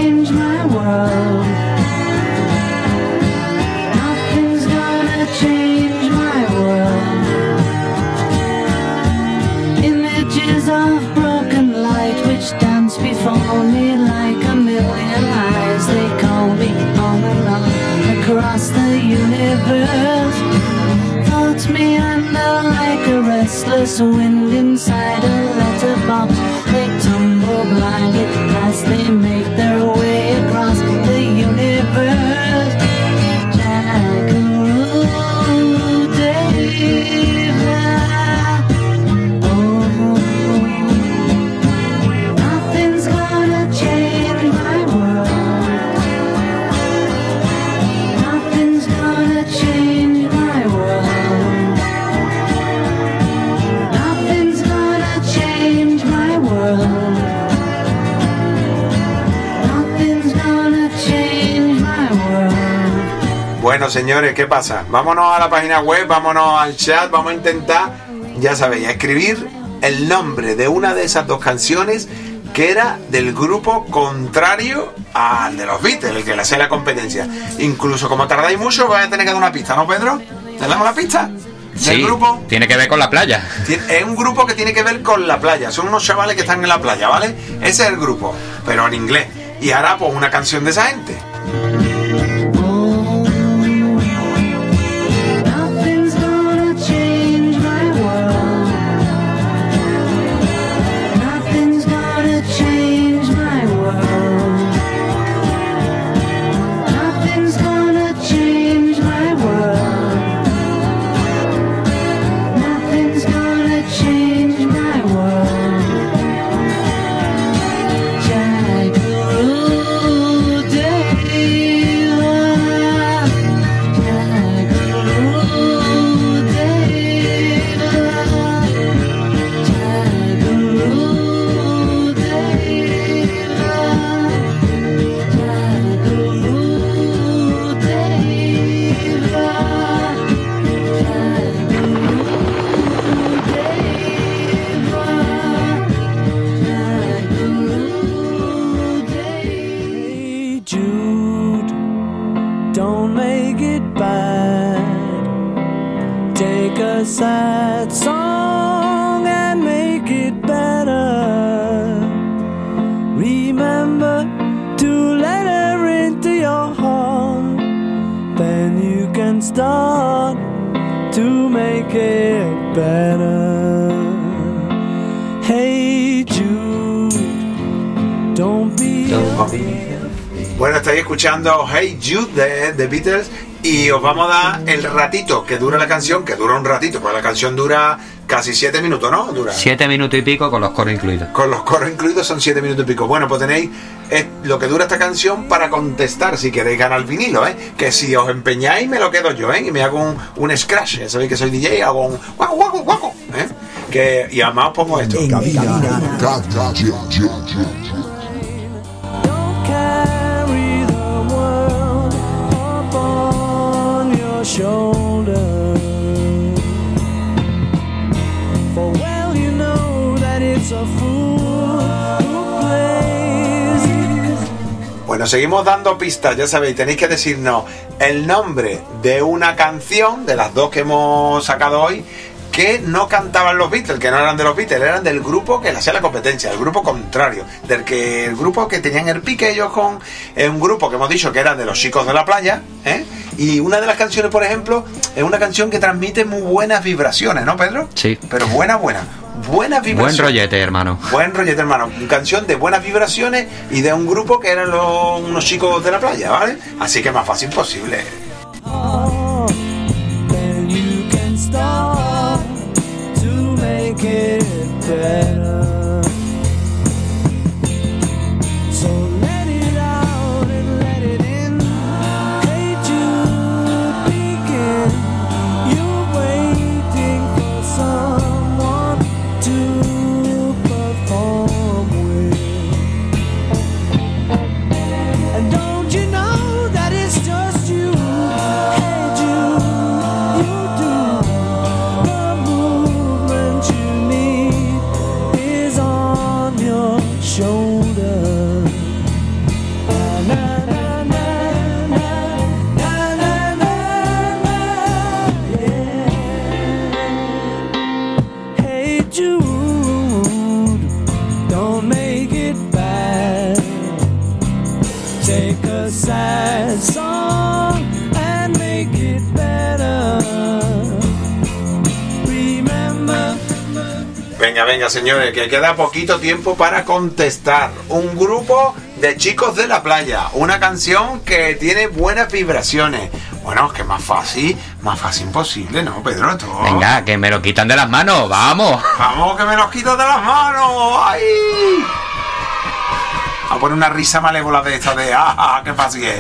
Change restless wind inside a letterbox. They tumble blindly as they make their way across the universe. Jackaroo David. Oh, nothing's gonna change my world. Nothing's gonna change my world. Nothing's gonna change my world. Nothing's gonna change my world. Bueno, señores, ¿qué pasa? Vámonos a la página web, vámonos al chat, vamos a intentar, ya sabéis, escribir el nombre de una de esas dos canciones que era del grupo contrario al de los Beatles, el que le hace la competencia. Incluso como tardáis mucho, vais a tener que dar una pista, ¿no, Pedro? ¿Te damos la pista? Sí, grupo tiene que ver con la playa. Es un grupo que tiene que ver con la playa. Son unos chavales que están en la playa, ¿vale? Ese es el grupo, pero en inglés. Y ahora, pues, una canción de esa gente. Nothing's gonna change my world. Nothing's gonna change my world. Nothing's gonna change my world. Nothing's gonna change my world. Jackaroo David. Jackaroo David. Jackaroo David. Jackaroo Hey Jude, don't make it bad. Take a sad song and make it better. Remember to let her into your heart. Then you can start to make it better. Hey Jude, don't be Bueno, estáis escuchando Hey Jude de The Beatles y os vamos a dar el ratito que dura la canción, que dura un ratito, porque la canción dura casi siete minutos, ¿no? Dura. Siete minutos y pico con los coros incluidos. Con los coros incluidos son siete minutos y pico. Bueno, pues tenéis eh, lo que dura esta canción para contestar si queréis ganar el vinilo, ¿eh? Que si os empeñáis me lo quedo yo, ¿eh? Y me hago un, un scratch, ya sabéis que soy D J, hago un guaco, guaco, guaco, ¿eh? Que, y además os pongo esto. carry the world upon your shoulder. For well you know that it's a fool who plays. Bueno, seguimos dando pistas, ya sabéis, tenéis que decirnos el nombre de una canción, de las dos que hemos sacado hoy, que no cantaban los Beatles, que no eran de los Beatles, eran del grupo que le hacía la competencia, el grupo contrario, del que el grupo que tenían el pique ellos con eh, un grupo que hemos dicho que era de los chicos de la playa, ¿eh? Y una de las canciones, por ejemplo, es una canción que transmite muy buenas vibraciones, ¿no, Pedro? Sí. Pero buena, buena. Buenas vibraciones. Buen rollete, hermano. Buen rollete, hermano. Una canción de buenas vibraciones y de un grupo que eran los, unos chicos de la playa, ¿vale? Así que más fácil posible. Oh, then you can start to make it better. So let it out and let it in. Hey Jude, begin. You're waiting for someone to perform with. And don't you know that it's just you? Hey Jude, you do. The movement you need is on your shoulder. Na, na, na, na, na, na, na, na, yeah. Hey Jude, don't make it bad. Take a sad song and make it better. Remember Venga, venga, señores, que queda poquito tiempo para contestar. Un grupo de chicos de la playa, una canción que tiene buenas vibraciones. Bueno, es que más fácil, más fácil imposible, ¿no, Pedro? Esto... Venga, que me lo quitan de las manos, vamos. Vamos, que me los quitan de las manos. ¡Ay! A poner una risa malévola de esta de ¡ah, qué fácil es!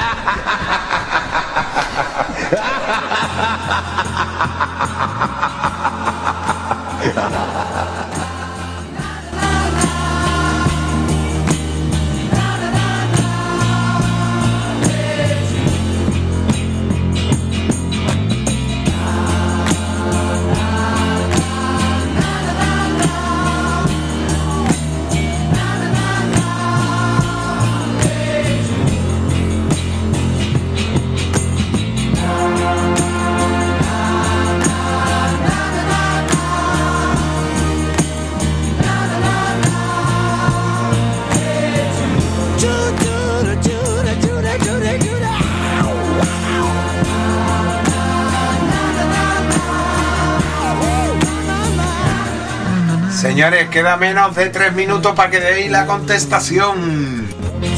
Señores, queda menos de tres minutos para que deis la contestación.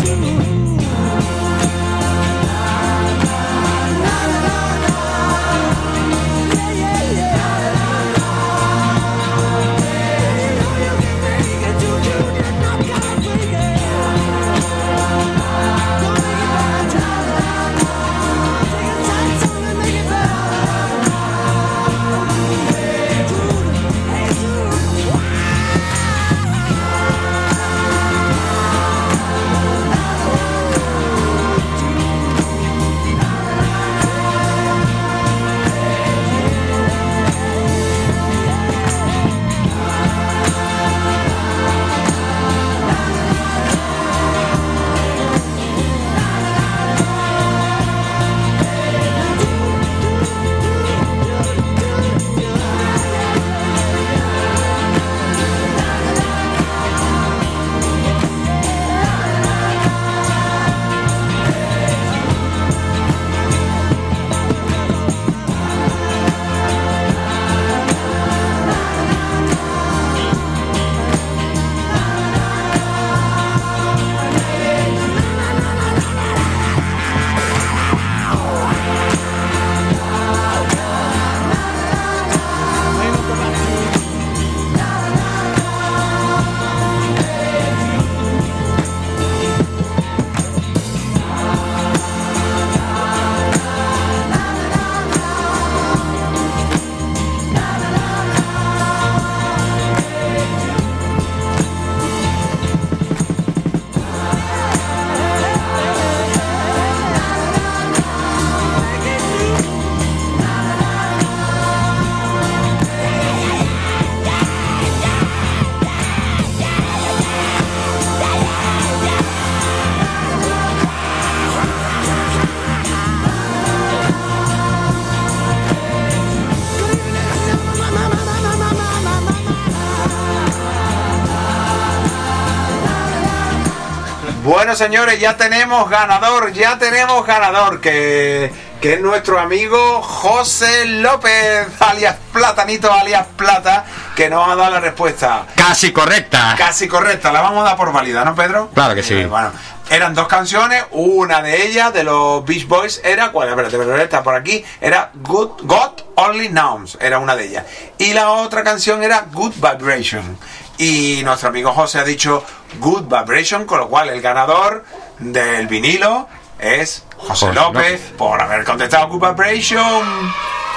Bueno, señores, ya tenemos ganador, ya tenemos ganador, que, que es nuestro amigo José López, alias Platanito, alias Plata, que nos ha dado la respuesta. Casi correcta. Casi correcta, la vamos a dar por válida, ¿no, Pedro? Claro que sí. Eh, bueno, eran dos canciones, una de ellas, de los Beach Boys, era, ¿cuál? Espérate, espérate, está por aquí, era Good, God Only Knows, era una de ellas. Y la otra canción era Good Vibration. Y nuestro amigo José ha dicho Good Vibration, con lo cual el ganador del vinilo es José López, por haber contestado Good Vibration.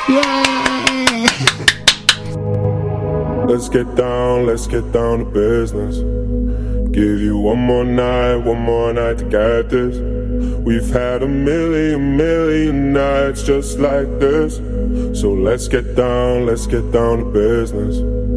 Yeah. Let's get down, let's get down to business. Give you one more night, one more night to get this. We've had a million, million nights just like this. So let's get down, let's get down to business.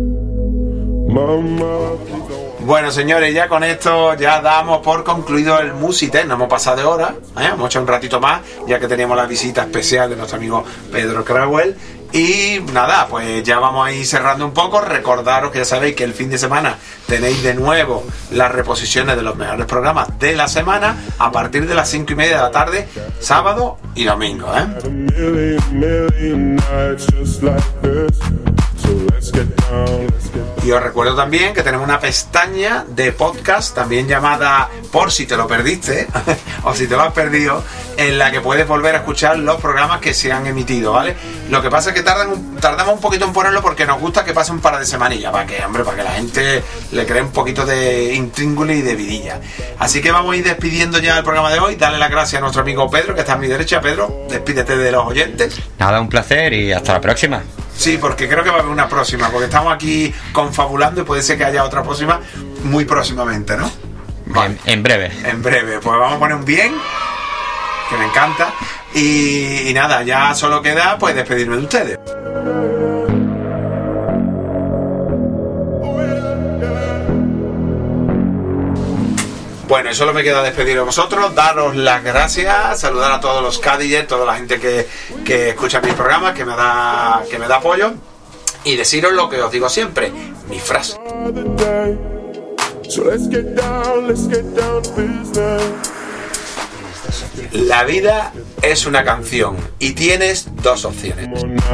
Mama. Bueno, señores, ya con esto ya damos por concluido el Musitec. Nos hemos pasado de hora, ¿eh? Hemos hecho un ratito más, ya que teníamos la visita especial de nuestro amigo Pedro Crowell. Y nada, pues ya vamos a ir cerrando un poco. Recordaros que ya sabéis que el fin de semana tenéis de nuevo las reposiciones de los mejores programas de la semana a partir de las cinco y media de la tarde, sábado y domingo, ¿eh? Y os recuerdo también que tenemos una pestaña de podcast, también llamada Por si te lo perdiste, o si te lo has perdido, en la que puedes volver a escuchar los programas que se han emitido, ¿vale? Lo que pasa es que tardan un, tardamos un poquito en ponerlo porque nos gusta que pase un par de semanillas, para que, hombre, para que la gente le cree un poquito de intríngulis y de vidilla. Así que vamos a ir despidiendo ya el programa de hoy. Dale las gracias a nuestro amigo Pedro, que está a mi derecha. Pedro, despídete de los oyentes. Nada, un placer y hasta la próxima. Sí, porque creo que va a haber una próxima, porque estamos aquí confabulando y puede ser que haya otra próxima muy próximamente, ¿no? Vale. En, en breve. En breve, pues vamos a poner un bien, que me encanta. Y, y nada, ya solo queda pues despedirme de ustedes. Bueno, y solo me queda despedir a vosotros, daros las gracias, saludar a todos los Cadillers, toda la gente que, que escucha mis programas, que me da que me da apoyo, y deciros lo que os digo siempre, mi frase. La vida es una canción y tienes dos opciones: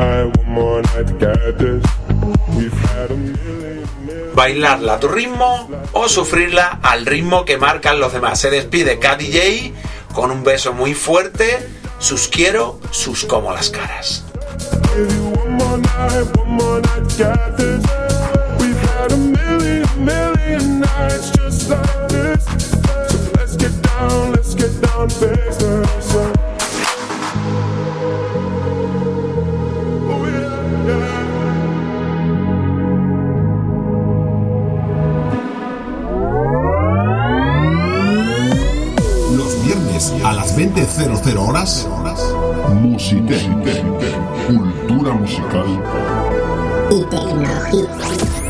bailarla a tu ritmo o sufrirla al ritmo que marcan los demás. Se despide K D J con un beso muy fuerte. Sus quiero, sus como las caras. A las veinte horas, Musitec, cultura musical y tecnología.